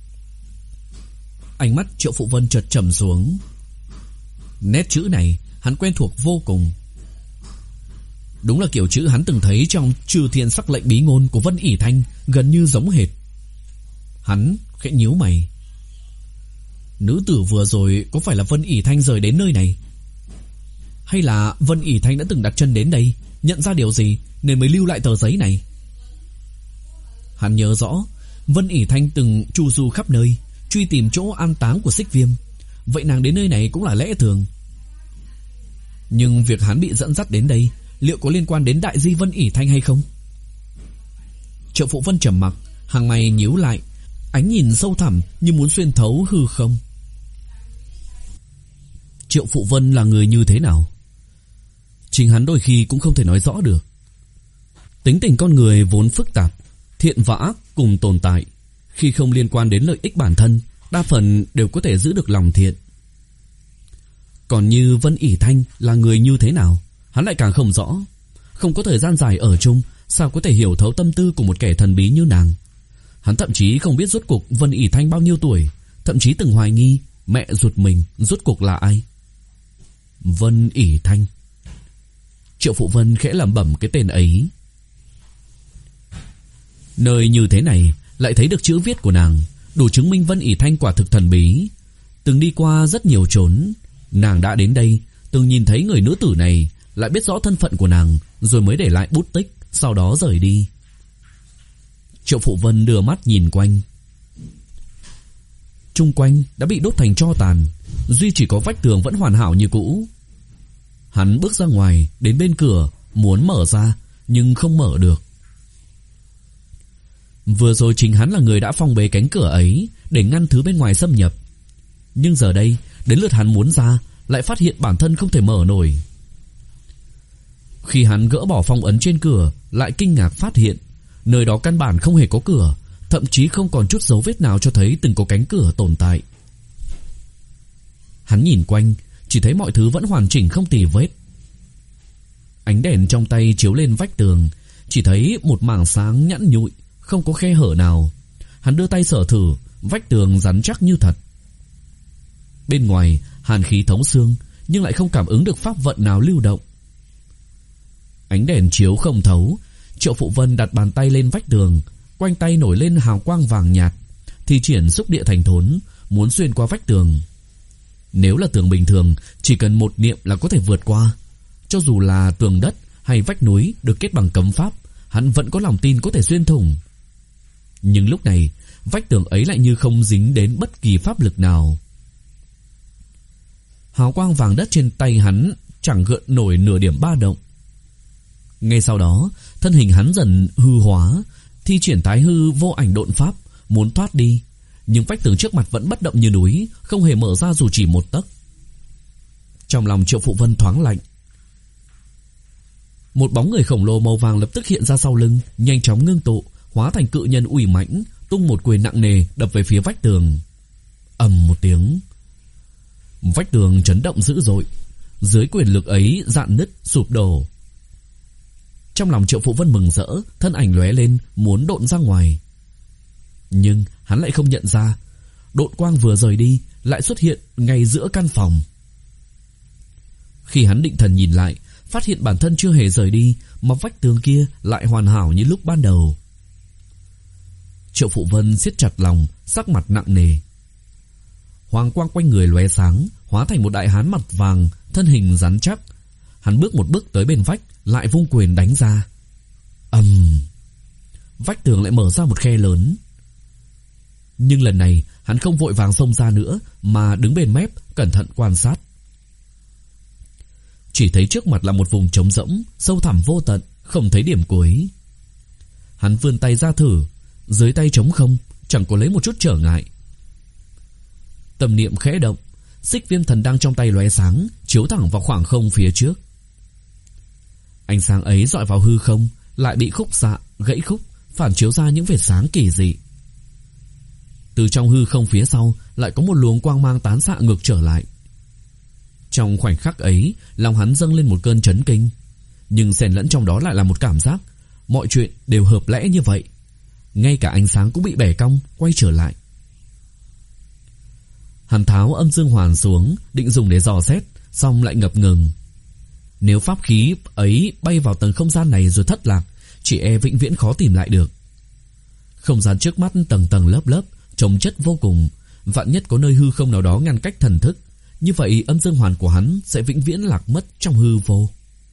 Ánh mắt Triệu Phụ Vân chợt trầm xuống. Nét chữ này hắn quen thuộc vô cùng. Đúng là kiểu chữ hắn từng thấy trong Chư Thiên Sắc Lệnh bí ngôn của Vân ỉ Thanh, gần như giống hệt. Hắn khẽ nhíu mày. Nữ tử vừa rồi có phải là Vân ỉ Thanh rời đến nơi này? Hay là Vân ỉ Thanh đã từng đặt chân đến đây, nhận ra điều gì nên mới lưu lại tờ giấy này? Hắn nhớ rõ Vân ỉ Thanh từng chu du khắp nơi, truy tìm chỗ an táng của Xích Viêm. Vậy nàng đến nơi này cũng là lẽ thường. Nhưng việc hắn bị dẫn dắt đến đây liệu có liên quan đến đại di Vân ỉ Thanh hay không? Triệu Phụ Vân trầm mặc, hàng mày nhíu lại, ánh nhìn sâu thẳm như muốn xuyên thấu hư không. Triệu Phụ Vân là người như thế nào? Chính hắn đôi khi cũng không thể nói rõ được. Tính tình con người vốn phức tạp, thiện và ác cùng tồn tại. Khi không liên quan đến lợi ích bản thân, đa phần đều có thể giữ được lòng thiện. Còn như Vân ỉ Thanh là người như thế nào, hắn lại càng không rõ. Không có thời gian dài ở chung, sao có thể hiểu thấu tâm tư của một kẻ thần bí như nàng. Hắn thậm chí không biết rốt cuộc Vân ỉ Thanh bao nhiêu tuổi, thậm chí từng hoài nghi mẹ ruột mình rốt cuộc là ai. Vân ỉ Thanh. Triệu Phụ Vân khẽ lẩm bẩm cái tên ấy. Nơi như thế này lại thấy được chữ viết của nàng, đủ chứng minh Vân ỉ Thanh quả thực thần bí. Từng đi qua rất nhiều chốn, nàng đã đến đây, từng nhìn thấy người nữ tử này, lại biết rõ thân phận của nàng, rồi mới để lại bút tích, sau đó rời đi. Triệu Phụ Vân đưa mắt nhìn quanh. Chung quanh đã bị đốt thành tro tàn, duy chỉ có vách tường vẫn hoàn hảo như cũ. Hắn bước ra ngoài, đến bên cửa, muốn mở ra, nhưng không mở được. Vừa rồi chính hắn là người đã phong bế cánh cửa ấy, để ngăn thứ bên ngoài xâm nhập. Nhưng giờ đây, đến lượt hắn muốn ra, lại phát hiện bản thân không thể mở nổi. Khi hắn gỡ bỏ phong ấn trên cửa, lại kinh ngạc phát hiện nơi đó căn bản không hề có cửa, thậm chí không còn chút dấu vết nào cho thấy từng có cánh cửa tồn tại. Hắn nhìn quanh, chỉ thấy mọi thứ vẫn hoàn chỉnh không tì vết. Ánh đèn trong tay chiếu lên vách tường, chỉ thấy một mảng sáng nhẵn nhụi, không có khe hở nào. Hắn đưa tay sờ thử, vách tường rắn chắc như thật. Bên ngoài hàn khí thấu xương, nhưng lại không cảm ứng được pháp vận nào lưu động. Ánh đèn chiếu không thấu. Triệu Phụ Vân đặt bàn tay lên vách tường, quanh tay nổi lên hào quang vàng nhạt, thi triển xúc địa thành thốn, muốn xuyên qua vách tường. Nếu là tường bình thường, chỉ cần một niệm là có thể vượt qua. Cho dù là tường đất hay vách núi được kết bằng cấm pháp, hắn vẫn có lòng tin có thể xuyên thủng. Nhưng lúc này, vách tường ấy lại như không dính đến bất kỳ pháp lực nào. Hào quang vàng đất trên tay hắn chẳng gợn nổi nửa điểm ba động. Ngay sau đó, thân hình hắn dần hư hóa, thi triển tái hư vô ảnh độn pháp, muốn thoát đi. Nhưng vách tường trước mặt vẫn bất động như núi, không hề mở ra dù chỉ một tấc. Trong lòng Triệu Phụ Vân thoáng lạnh. Một bóng người khổng lồ màu vàng lập tức hiện ra sau lưng, nhanh chóng ngưng tụ, hóa thành cự nhân uy mãnh, tung một quyền nặng nề đập về phía vách tường. Ầm một tiếng, vách tường chấn động dữ dội, dưới quyền lực ấy rạn nứt sụp đổ. Trong lòng Triệu Phụ Vân mừng rỡ, thân ảnh lóe lên muốn độn ra ngoài. Nhưng hắn lại không nhận ra, độn quang vừa rời đi lại xuất hiện ngay giữa căn phòng. Khi hắn định thần nhìn lại, phát hiện bản thân chưa hề rời đi, mà vách tường kia lại hoàn hảo như lúc ban đầu. Triệu Phụ Vân siết chặt lòng, sắc mặt nặng nề. Hoàng quang quanh người lóe sáng, hóa thành một đại hán mặt vàng, thân hình rắn chắc. Hắn bước một bước tới bên vách, lại vung quyền đánh ra. Ầm! Vách tường lại mở ra một khe lớn. Nhưng lần này hắn không vội vàng xông ra nữa, mà đứng bên mép cẩn thận quan sát. Chỉ thấy trước mặt là một vùng trống rỗng, sâu thẳm vô tận, không thấy điểm cuối. Hắn vươn tay ra thử, dưới tay trống không, chẳng có lấy một chút trở ngại. Tâm niệm khẽ động, xích viêm thần đang trong tay lóe sáng, chiếu thẳng vào khoảng không phía trước. Ánh sáng ấy dọi vào hư không, lại bị khúc xạ, gãy khúc, phản chiếu ra những vệt sáng kỳ dị. Từ trong hư không phía sau lại có một luồng quang mang tán xạ ngược trở lại. Trong khoảnh khắc ấy, lòng hắn dâng lên một cơn chấn kinh, nhưng xen lẫn trong đó lại là một cảm giác mọi chuyện đều hợp lẽ như vậy. Ngay cả ánh sáng cũng bị bẻ cong, quay trở lại. Hắn tháo âm dương hoàn xuống, định dùng để dò xét, xong lại ngập ngừng. Nếu pháp khí ấy bay vào tầng không gian này rồi thất lạc, chỉ e vĩnh viễn khó tìm lại được. Không gian trước mắt tầng tầng lớp lớp, chồng chất vô cùng. Vạn nhất có nơi hư không nào đó ngăn cách thần thức, như vậy âm dương hoàn của hắn sẽ vĩnh viễn lạc mất trong hư vô.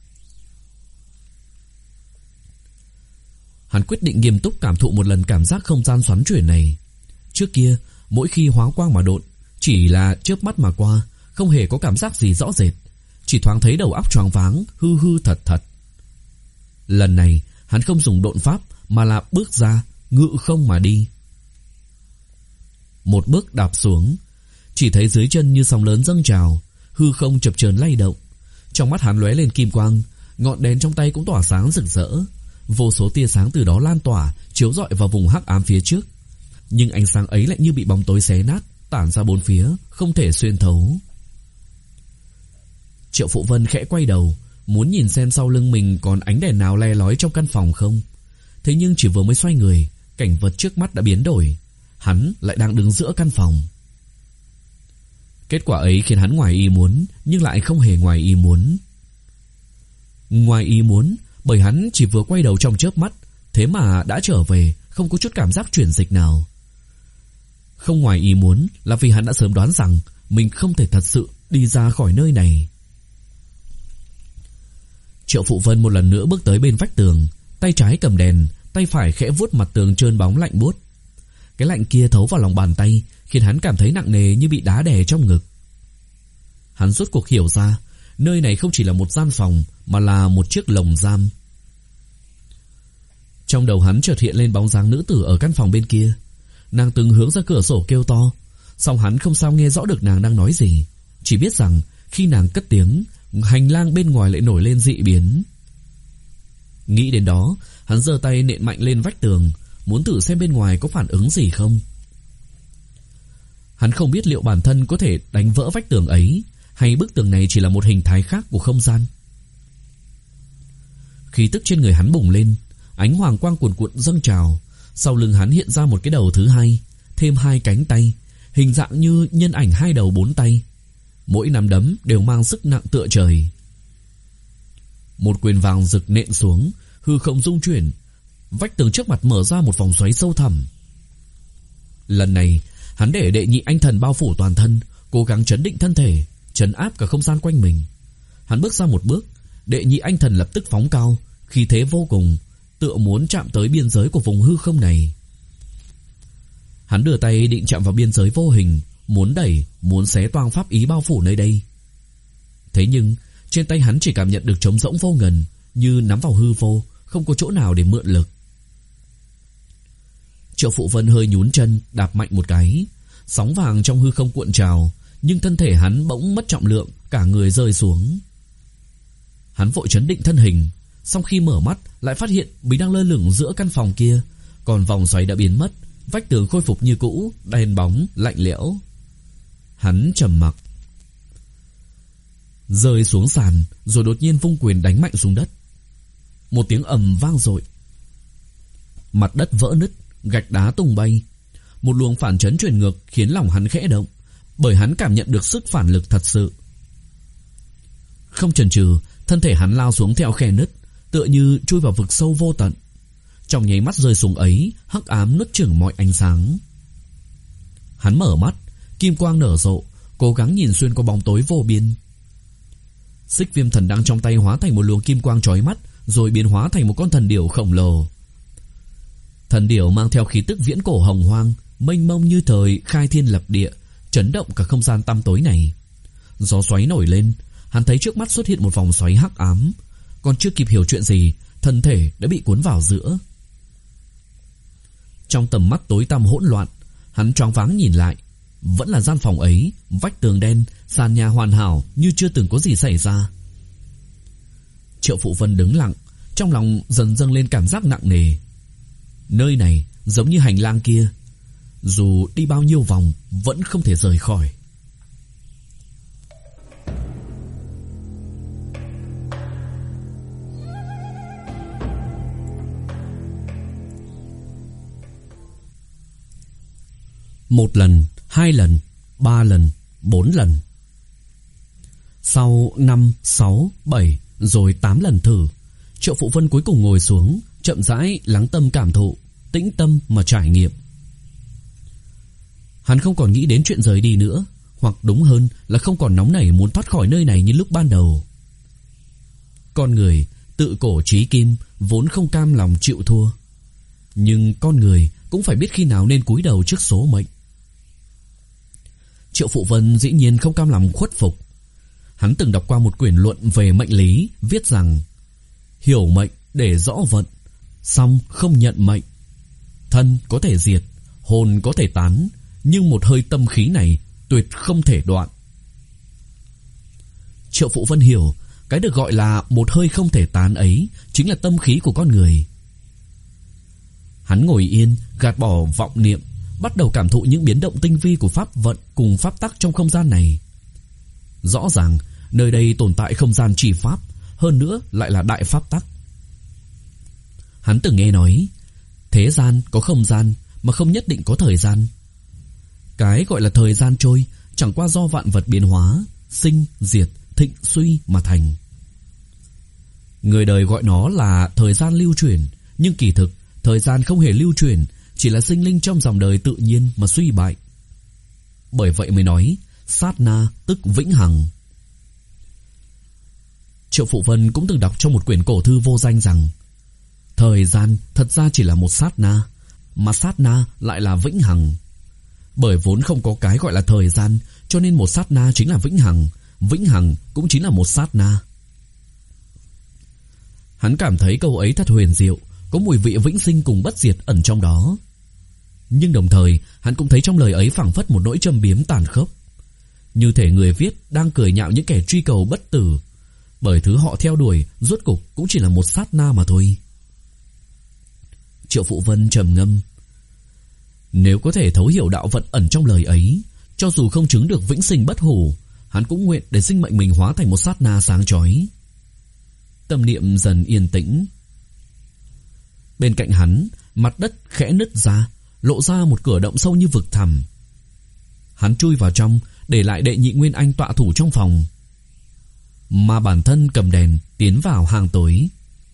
Hắn quyết định nghiêm túc cảm thụ một lần cảm giác không gian xoắn chuyển này. Trước kia, mỗi khi hóa quang mà độn, chỉ là chớp mắt mà qua, không hề có cảm giác gì rõ rệt, chỉ thoáng thấy đầu óc choáng váng, hư hư thật thật. Lần này, hắn không dùng độn pháp mà là bước ra, ngự không mà đi. Một bước đạp xuống, chỉ thấy dưới chân như sóng lớn dâng trào, hư không chập chờn lay động. Trong mắt hắn lóe lên kim quang, ngọn đèn trong tay cũng tỏa sáng rực rỡ. Vô số tia sáng từ đó lan tỏa, chiếu rọi vào vùng hắc ám phía trước. Nhưng ánh sáng ấy lại như bị bóng tối xé nát, tản ra bốn phía, không thể xuyên thấu. Triệu Phụ Vân khẽ quay đầu, muốn nhìn xem sau lưng mình còn ánh đèn nào le lói trong căn phòng không. Thế nhưng chỉ vừa mới xoay người, cảnh vật trước mắt đã biến đổi. Hắn lại đang đứng giữa căn phòng. Kết quả ấy khiến hắn ngoài ý muốn, nhưng lại không hề ngoài ý muốn. Ngoài ý muốn bởi hắn chỉ vừa quay đầu trong chớp mắt, thế mà đã trở về, không có chút cảm giác chuyển dịch nào. Không ngoài ý muốn là vì hắn đã sớm đoán rằng mình không thể thật sự đi ra khỏi nơi này. Triệu Phụ Vân một lần nữa bước tới bên vách tường, tay trái cầm đèn, tay phải khẽ vuốt mặt tường trơn bóng lạnh buốt. Cái lạnh kia thấu vào lòng bàn tay, khiến hắn cảm thấy nặng nề như bị đá đè trong ngực. Hắn rốt cuộc hiểu ra, nơi này không chỉ là một gian phòng, mà là một chiếc lồng giam. Trong đầu hắn chợt hiện lên bóng dáng nữ tử ở căn phòng bên kia. Nàng từng hướng ra cửa sổ kêu to, song hắn không sao nghe rõ được nàng đang nói gì, chỉ biết rằng khi nàng cất tiếng, hành lang bên ngoài lại nổi lên dị biến. Nghĩ đến đó, hắn giơ tay nện mạnh lên vách tường, muốn thử xem bên ngoài có phản ứng gì không. Hắn không biết liệu bản thân có thể đánh vỡ vách tường ấy, hay bức tường này chỉ là một hình thái khác của không gian. Khí tức trên người hắn bùng lên, ánh hoàng quang cuồn cuộn dâng trào. Sau lưng hắn hiện ra một cái đầu thứ hai, thêm hai cánh tay, hình dạng như nhân ảnh hai đầu bốn tay. Mỗi nắm đấm đều mang sức nặng tựa trời. Một quyền vàng rực nện xuống, hư không rung chuyển. Vách tường trước mặt mở ra một vòng xoáy sâu thẳm. Lần này hắn để đệ nhị anh thần bao phủ toàn thân, cố gắng trấn định thân thể, trấn áp cả không gian quanh mình. Hắn bước ra một bước, đệ nhị anh thần lập tức phóng cao, khí thế vô cùng, tựa muốn chạm tới biên giới của vùng hư không này. Hắn đưa tay định chạm vào biên giới vô hình, muốn đẩy, muốn xé toang pháp ý bao phủ nơi đây. Thế nhưng trên tay hắn chỉ cảm nhận được trống rỗng vô ngần, như nắm vào hư vô, không có chỗ nào để mượn lực. Triệu Phụ Vân hơi nhún chân, đạp mạnh một cái, sóng vàng trong hư không cuộn trào, nhưng thân thể hắn bỗng mất trọng lượng, cả người rơi xuống. Hắn vội trấn định thân hình, song khi mở mắt lại phát hiện mình đang lơ lửng giữa căn phòng kia, còn vòng xoáy đã biến mất, vách tường khôi phục như cũ, đèn bóng lạnh lẽo. Hắn trầm mặc, rơi xuống sàn, rồi đột nhiên vung quyền đánh mạnh xuống đất. Một tiếng ầm vang dội, mặt đất vỡ nứt, gạch đá tung bay. Một luồng phản chấn truyền ngược khiến lòng hắn khẽ động, bởi hắn cảm nhận được sức phản lực thật sự. Không chần chừ, thân thể hắn lao xuống theo khe nứt, tựa như chui vào vực sâu vô tận. Trong nháy mắt rơi xuống ấy, hắc ám nuốt chửng mọi ánh sáng. Hắn mở mắt, kim quang nở rộ, cố gắng nhìn xuyên qua bóng tối vô biên. Xích viêm thần đăng trong tay hóa thành một luồng kim quang chói mắt, rồi biến hóa thành một con thần điểu khổng lồ. Thần điểu mang theo khí tức viễn cổ hồng hoang, mênh mông như thời khai thiên lập địa, chấn động cả không gian tăm tối này. Gió xoáy nổi lên, hắn thấy trước mắt xuất hiện một vòng xoáy hắc ám, còn chưa kịp hiểu chuyện gì, thân thể đã bị cuốn vào giữa. Trong tầm mắt tối tăm hỗn loạn, hắn choáng váng nhìn lại, vẫn là gian phòng ấy, vách tường đen, sàn nhà hoàn hảo như chưa từng có gì xảy ra. Triệu Phụ Vân đứng lặng, trong lòng dần dâng lên cảm giác nặng nề. Nơi này giống như hành lang kia, dù đi bao nhiêu vòng vẫn không thể rời khỏi. Một lần, hai lần, ba lần, bốn lần. Sau năm, sáu, bảy, rồi tám lần thử, Triệu Phụ Vân cuối cùng ngồi xuống, chậm rãi lắng tâm cảm thụ, tĩnh tâm mà trải nghiệm. Hắn không còn nghĩ đến chuyện rời đi nữa, hoặc đúng hơn là không còn nóng nảy muốn thoát khỏi nơi này như lúc ban đầu. Con người tự cổ chí kim vốn không cam lòng chịu thua, nhưng con người cũng phải biết khi nào nên cúi đầu trước số mệnh. Triệu Phụ Vân dĩ nhiên không cam lòng khuất phục. Hắn từng đọc qua một quyển luận về mệnh lý, viết rằng hiểu mệnh để rõ vận, song không nhận mệnh. Thân có thể diệt, hồn có thể tán, nhưng một hơi tâm khí này tuyệt không thể đoạn. Triệu Phụ Vân hiểu, cái được gọi là một hơi không thể tán ấy chính là tâm khí của con người. Hắn ngồi yên, gạt bỏ vọng niệm, bắt đầu cảm thụ những biến động tinh vi của pháp vận cùng pháp tắc trong không gian này. Rõ ràng, nơi đây tồn tại không gian chỉ pháp, hơn nữa lại là đại pháp tắc. Hắn từng nghe nói, thế gian có không gian mà không nhất định có thời gian. Cái gọi là thời gian trôi chẳng qua do vạn vật biến hóa, sinh, diệt, thịnh, suy mà thành. Người đời gọi nó là thời gian lưu chuyển, nhưng kỳ thực thời gian không hề lưu chuyển, chỉ là sinh linh trong dòng đời tự nhiên mà suy bại. Bởi vậy mới nói sát na tức vĩnh hằng. Triệu Phụ Vân cũng từng đọc trong một quyển cổ thư vô danh rằng thời gian thật ra chỉ là một sát na, mà sát na lại là vĩnh hằng. Bởi vốn không có cái gọi là thời gian, cho nên một sát na chính là vĩnh hằng, vĩnh hằng cũng chính là một sát na. Hắn cảm thấy câu ấy thật huyền diệu, có mùi vị vĩnh sinh cùng bất diệt ẩn trong đó. Nhưng đồng thời hắn cũng thấy trong lời ấy phảng phất một nỗi châm biếm tàn khốc, như thể người viết đang cười nhạo những kẻ truy cầu bất tử, bởi thứ họ theo đuổi rốt cục cũng chỉ là một sát na mà thôi. Triệu Phụ Vân trầm ngâm. Nếu có thể thấu hiểu đạo vận ẩn trong lời ấy, cho dù không chứng được vĩnh sinh bất hủ, hắn cũng nguyện để sinh mệnh mình hóa thành một sát na sáng chói. Tâm niệm dần yên tĩnh. Bên cạnh hắn, mặt đất khẽ nứt ra, lộ ra một cửa động sâu như vực thẳm. Hắn chui vào trong, để lại đệ nhị Nguyên Anh tọa thủ trong phòng, mà bản thân cầm đèn tiến vào hang tối.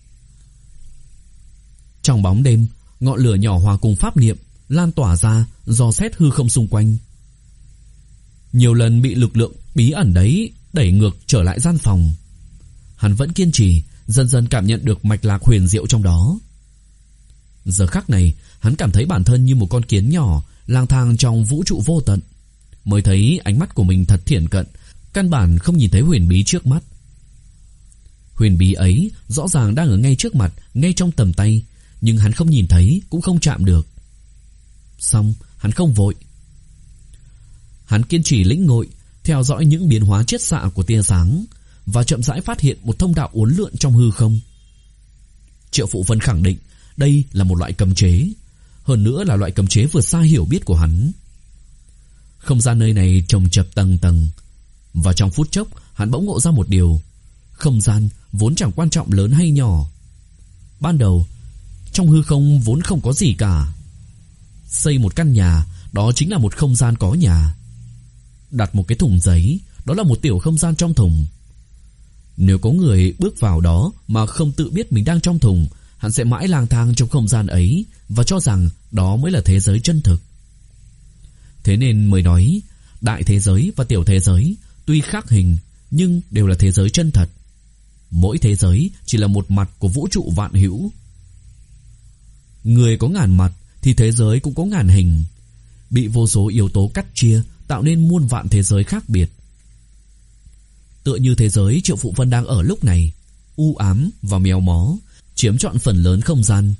Trong bóng đêm, ngọn lửa nhỏ hòa cùng pháp niệm lan tỏa ra, dò xét hư không xung quanh. Nhiều lần bị lực lượng bí ẩn đấy đẩy ngược trở lại gian phòng, hắn vẫn kiên trì, dần dần cảm nhận được mạch lạc huyền diệu trong đó. Giờ khắc này, hắn cảm thấy bản thân như một con kiến nhỏ lang thang trong vũ trụ vô tận, mới thấy ánh mắt của mình thật thiển cận, căn bản không nhìn thấy huyền bí trước mắt. Huyền bí ấy rõ ràng đang ở ngay trước mặt, ngay trong tầm tay, nhưng hắn không nhìn thấy, cũng không chạm được. Xong, hắn không vội. Hắn kiên trì lĩnh ngộ, theo dõi những biến hóa chiết xạ của tia sáng, và chậm rãi phát hiện một thông đạo uốn lượn trong hư không. Triệu Phụ Vân khẳng định đây là một loại cấm chế, hơn nữa là loại cấm chế vượt xa hiểu biết của hắn. Không gian nơi này chồng chập tầng tầng, và trong phút chốc hắn bỗng ngộ ra một điều: không gian vốn chẳng quan trọng lớn hay nhỏ. Ban đầu trong hư không vốn không có gì cả. Xây một căn nhà, đó chính là một không gian có nhà. Đặt một cái thùng giấy, đó là một tiểu không gian trong thùng. Nếu có người bước vào đó mà không tự biết mình đang trong thùng, hắn sẽ mãi lang thang trong không gian ấy và cho rằng đó mới là thế giới chân thực. Thế nên mới nói, đại thế giới và tiểu thế giới tuy khác hình nhưng đều là thế giới chân thật. Mỗi thế giới chỉ là một mặt của vũ trụ vạn hữu. Người có ngàn mặt thì thế giới cũng có ngàn hình, bị vô số yếu tố cắt chia tạo nên muôn vạn thế giới khác biệt. Tựa như thế giới Triệu Phụ Vân đang ở lúc này, u ám và méo mó, chiếm trọn phần lớn không gian.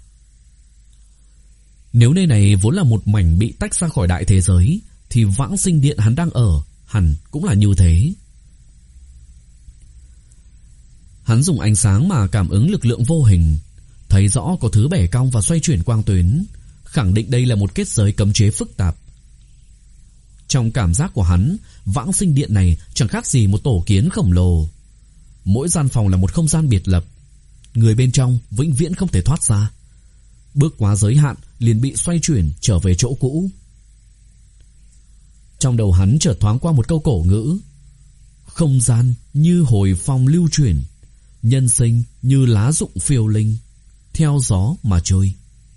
Nếu nơi này vốn là một mảnh bị tách ra khỏi đại thế giới, thì vãng sinh điện hắn đang ở hẳn cũng là như thế. Hắn dùng ánh sáng mà cảm ứng lực lượng vô hình, thấy rõ có thứ bẻ cong và xoay chuyển quang tuyến, khẳng định đây là một kết giới cấm chế phức tạp. Trong cảm giác của hắn, vãng sinh điện này chẳng khác gì một tổ kiến khổng lồ. Mỗi gian phòng là một không gian biệt lập, người bên trong vĩnh viễn không thể thoát ra. Bước quá giới hạn liền bị xoay chuyển trở về chỗ cũ. Trong đầu hắn chợt thoáng qua một câu cổ ngữ: không gian như hồi phong lưu chuyển, Nhân sinh như lá rụng phiêu linh, theo gió mà trôi.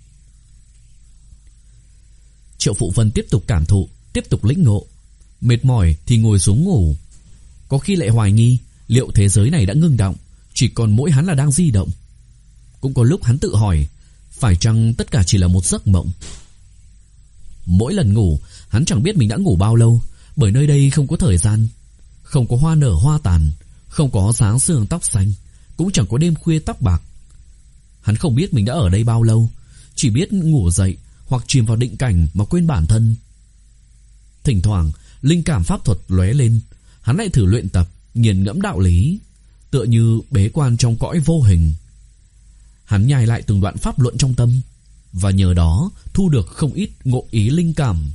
Triệu Phụ Vân tiếp tục cảm thụ, tiếp tục lĩnh ngộ. Mệt mỏi thì ngồi xuống ngủ. Có khi lại hoài nghi liệu thế giới này đã ngưng động, chỉ còn mỗi hắn là đang di động. Cũng có lúc hắn tự hỏi, phải chăng tất cả chỉ là một giấc mộng. Mỗi lần ngủ, hắn chẳng biết mình đã ngủ bao lâu, bởi nơi đây không có thời gian, không có hoa nở hoa tàn, không có sáng sương tóc xanh, cũng chẳng có đêm khuya tóc bạc. Hắn không biết mình đã ở đây bao lâu, chỉ biết ngủ dậy hoặc chìm vào định cảnh mà quên bản thân. Thỉnh thoảng, linh cảm pháp thuật lóe lên, hắn lại thử luyện tập, nghiền ngẫm đạo lý, tựa như bế quan trong cõi vô hình. Hắn nhai lại từng đoạn pháp luận trong tâm, và nhờ đó thu được không ít ngộ ý linh cảm.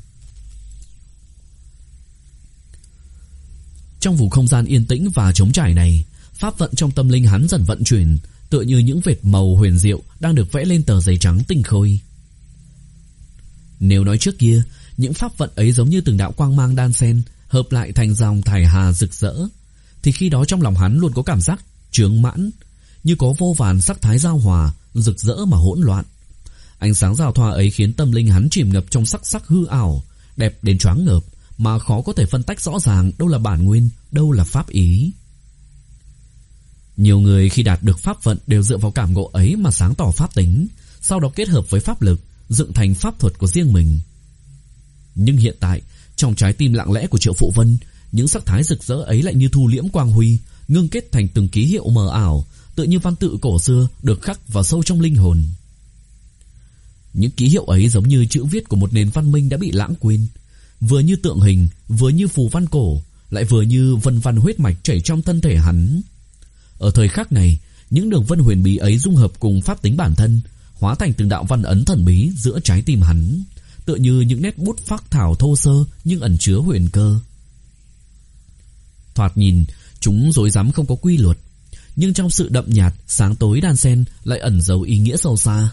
Trong vùng không gian yên tĩnh và trống trải này, pháp vận trong tâm linh hắn dần vận chuyển, tựa như những vệt màu huyền diệu đang được vẽ lên tờ giấy trắng tinh khôi. Nếu nói trước kia, những pháp vận ấy giống như từng đạo quang mang đan xen, hợp lại thành dòng thải hà rực rỡ, thì khi đó trong lòng hắn luôn có cảm giác chướng mãn, như có vô vàn sắc thái giao hòa, rực rỡ mà hỗn loạn. Ánh sáng giao thoa ấy khiến tâm linh hắn chìm ngập trong sắc sắc hư ảo, đẹp đến choáng ngợp, mà khó có thể phân tách rõ ràng đâu là bản nguyên, đâu là pháp ý. Nhiều người khi đạt được pháp vận đều dựa vào cảm ngộ ấy mà sáng tỏ pháp tính, sau đó kết hợp với pháp lực, dựng thành pháp thuật của riêng mình. Nhưng hiện tại, trong trái tim lặng lẽ của Triệu Phụ Vân, những sắc thái rực rỡ ấy lại như thu liễm quang huy, ngưng kết thành từng ký hiệu mờ ảo, tựa như văn tự cổ xưa được khắc vào sâu trong linh hồn. Những ký hiệu ấy giống như chữ viết của một nền văn minh đã bị lãng quên, vừa như tượng hình, vừa như phù văn cổ, lại vừa như vân văn huyết mạch chảy trong thân thể hắn. Ở thời khắc này, những đường vân huyền bí ấy dung hợp cùng pháp tính bản thân, hóa thành từng đạo văn ấn thần bí giữa trái tim hắn, tựa như những nét bút phác thảo thô sơ nhưng ẩn chứa huyền cơ. Thoạt nhìn, chúng rối rắm không có quy luật, nhưng trong sự đậm nhạt, sáng tối đan xen lại ẩn giấu ý nghĩa sâu xa.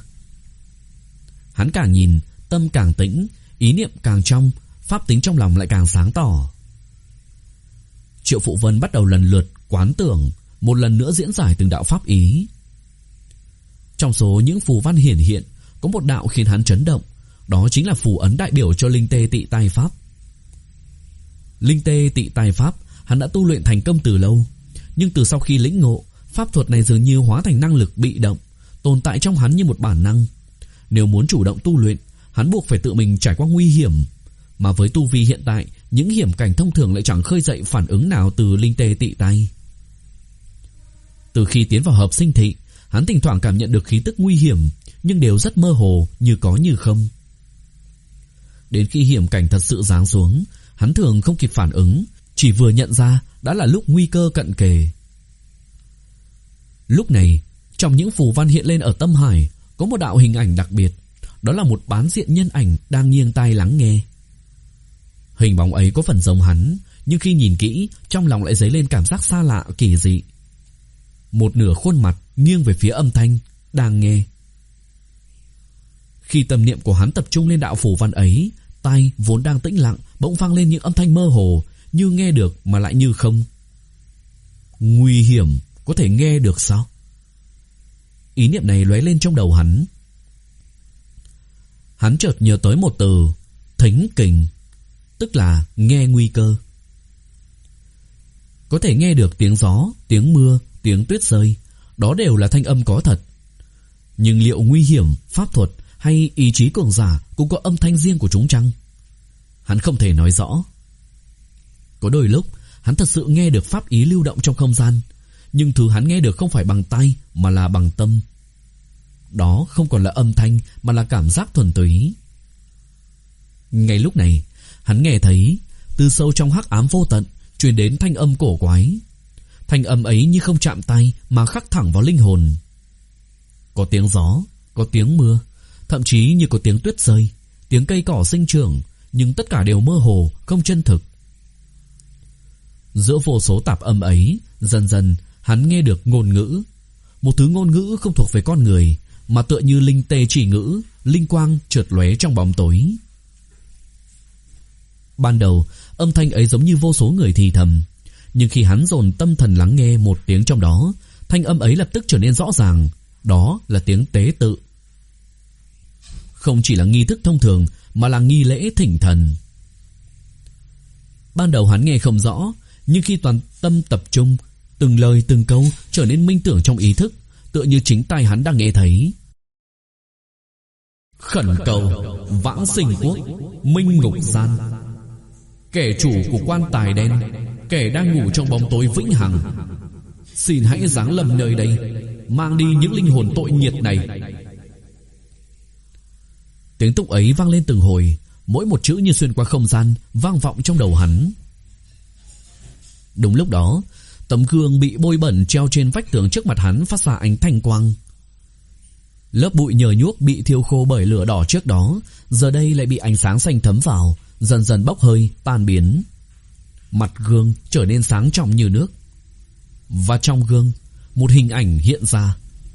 Hắn càng nhìn, tâm càng tĩnh, ý niệm càng trong, pháp tính trong lòng lại càng sáng tỏ. Triệu Phụ Vân bắt đầu lần lượt quán tưởng, một lần nữa diễn giải từng đạo pháp ý. Trong số những phù văn hiển hiện, có một đạo khiến hắn chấn động, đó chính là phù ấn đại biểu cho linh tê tị tai pháp. Linh tê tị tai pháp hắn đã tu luyện thành công từ lâu, nhưng từ sau khi lĩnh ngộ, pháp thuật này dường như hóa thành năng lực bị động, tồn tại trong hắn như một bản năng. Nếu muốn chủ động tu luyện, hắn buộc phải tự mình trải qua nguy hiểm, mà với tu vi hiện tại, những hiểm cảnh thông thường lại chẳng khơi dậy phản ứng nào từ linh tê tị tai. Từ khi tiến vào hợp sinh thị, hắn thỉnh thoảng cảm nhận được khí tức nguy hiểm, nhưng đều rất mơ hồ, như có như không. Đến khi hiểm cảnh thật sự giáng xuống, hắn thường không kịp phản ứng, chỉ vừa nhận ra đã là lúc nguy cơ cận kề. Lúc này, trong những phù văn hiện lên ở tâm hải, có một đạo hình ảnh đặc biệt, đó là một bán diện nhân ảnh đang nghiêng tai lắng nghe. Hình bóng ấy có phần giống hắn, nhưng khi nhìn kỹ, trong lòng lại dấy lên cảm giác xa lạ kỳ dị. Một nửa khuôn mặt nghiêng về phía âm thanh, đang nghe. Khi tâm niệm của hắn tập trung lên đạo phù văn ấy, tai vốn đang tĩnh lặng bỗng vang lên những âm thanh mơ hồ, như nghe được mà lại như không. Nguy hiểm có thể nghe được sao? Ý niệm này lóe lên trong đầu hắn. Hắn chợt nhớ tới một từ, thính kình, tức là nghe nguy cơ. Có thể nghe được tiếng gió, tiếng mưa, tiếng tuyết rơi, đó đều là thanh âm có thật. Nhưng liệu nguy hiểm, pháp thuật hay ý chí cường giả cũng có âm thanh riêng của chúng chăng? Hắn không thể nói rõ. Có đôi lúc hắn thật sự nghe được pháp ý lưu động trong không gian, nhưng thứ hắn nghe được không phải bằng tai mà là bằng tâm. Đó không còn là âm thanh mà là cảm giác thuần túy. Ngay lúc này, hắn nghe thấy từ sâu trong hắc ám vô tận truyền đến thanh âm cổ quái. Thanh âm ấy như không chạm tay mà khắc thẳng vào linh hồn. Có tiếng gió, có tiếng mưa, thậm chí như có tiếng tuyết rơi, tiếng cây cỏ sinh trưởng, nhưng tất cả đều mơ hồ, không chân thực. Giữa vô số tạp âm ấy, dần dần hắn nghe được ngôn ngữ, một thứ ngôn ngữ không thuộc về con người, mà tựa như linh tê chỉ ngữ, linh quang chợt lóe trong bóng tối. Ban đầu, âm thanh ấy giống như vô số người thì thầm, nhưng khi hắn dồn tâm thần lắng nghe một tiếng trong đó, thanh âm ấy lập tức trở nên rõ ràng, đó là tiếng tế tự. Không chỉ là nghi thức thông thường mà là nghi lễ thỉnh thần. Ban đầu hắn nghe không rõ, nhưng khi toàn tâm tập trung, từng lời từng câu trở nên minh tưởng trong ý thức, tựa như chính tai hắn đang nghe thấy. Khẩn cầu vãng sinh quốc, minh ngục gian, kẻ chủ của quan tài đen, kẻ đang ngủ trong bóng tối vĩnh hằng, xin hãy giáng lâm nơi đây, mang đi những linh hồn tội nghiệt này. Tiếng tụng ấy vang lên từng hồi, mỗi một chữ như xuyên qua không gian, vang vọng trong đầu hắn. Đúng lúc đó, tấm gương bị bôi bẩn treo trên vách tường trước mặt hắn phát ra ánh thanh quang. Lớp bụi nhờ nhuốc bị thiêu khô bởi lửa đỏ trước đó, giờ đây lại bị ánh sáng xanh thấm vào, dần dần bốc hơi, tan biến. Mặt gương trở nên sáng trong như nước. Và trong gương, một hình ảnh hiện ra.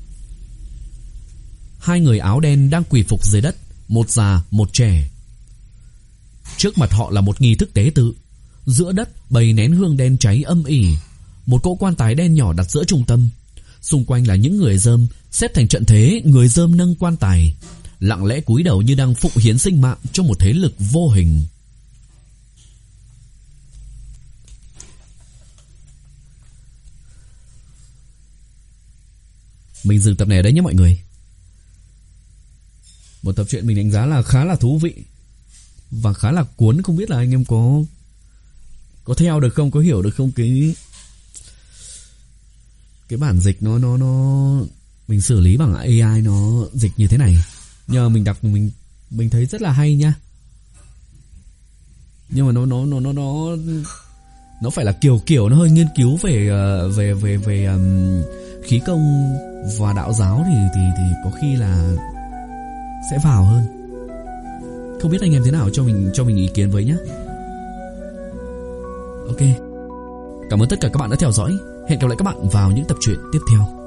Hai người áo đen đang quỳ phục dưới đất, một già, một trẻ. Trước mặt họ là một nghi thức tế tự. Giữa đất bày nén hương đen cháy âm ỉ, một cỗ quan tài đen nhỏ đặt giữa trung tâm. Xung quanh là những người dơm xếp thành trận thế, người dơm nâng quan tài, lặng lẽ cúi đầu như đang phụng hiến sinh mạng cho một thế lực vô hình. Mình dừng tập này ở đấy nhé mọi người. Một tập truyện mình đánh giá là khá là thú vị và khá là cuốn. Không biết là anh em có Có theo được không, có hiểu được không cái Cái bản dịch nó nó nó mình xử lý bằng a i nó dịch như thế này. Nhờ mình đọc mình mình thấy rất là hay nha. Nhưng mà nó nó nó nó nó nó phải là kiểu kiểu nó hơi nghiên cứu về về về về um, khí công và đạo giáo thì thì thì có khi là sẽ vào hơn. Không biết anh em thế nào, cho mình cho mình ý kiến với nhé. Ok. Cảm ơn tất cả các bạn đã theo dõi. Hẹn gặp lại các bạn vào những tập truyện tiếp theo.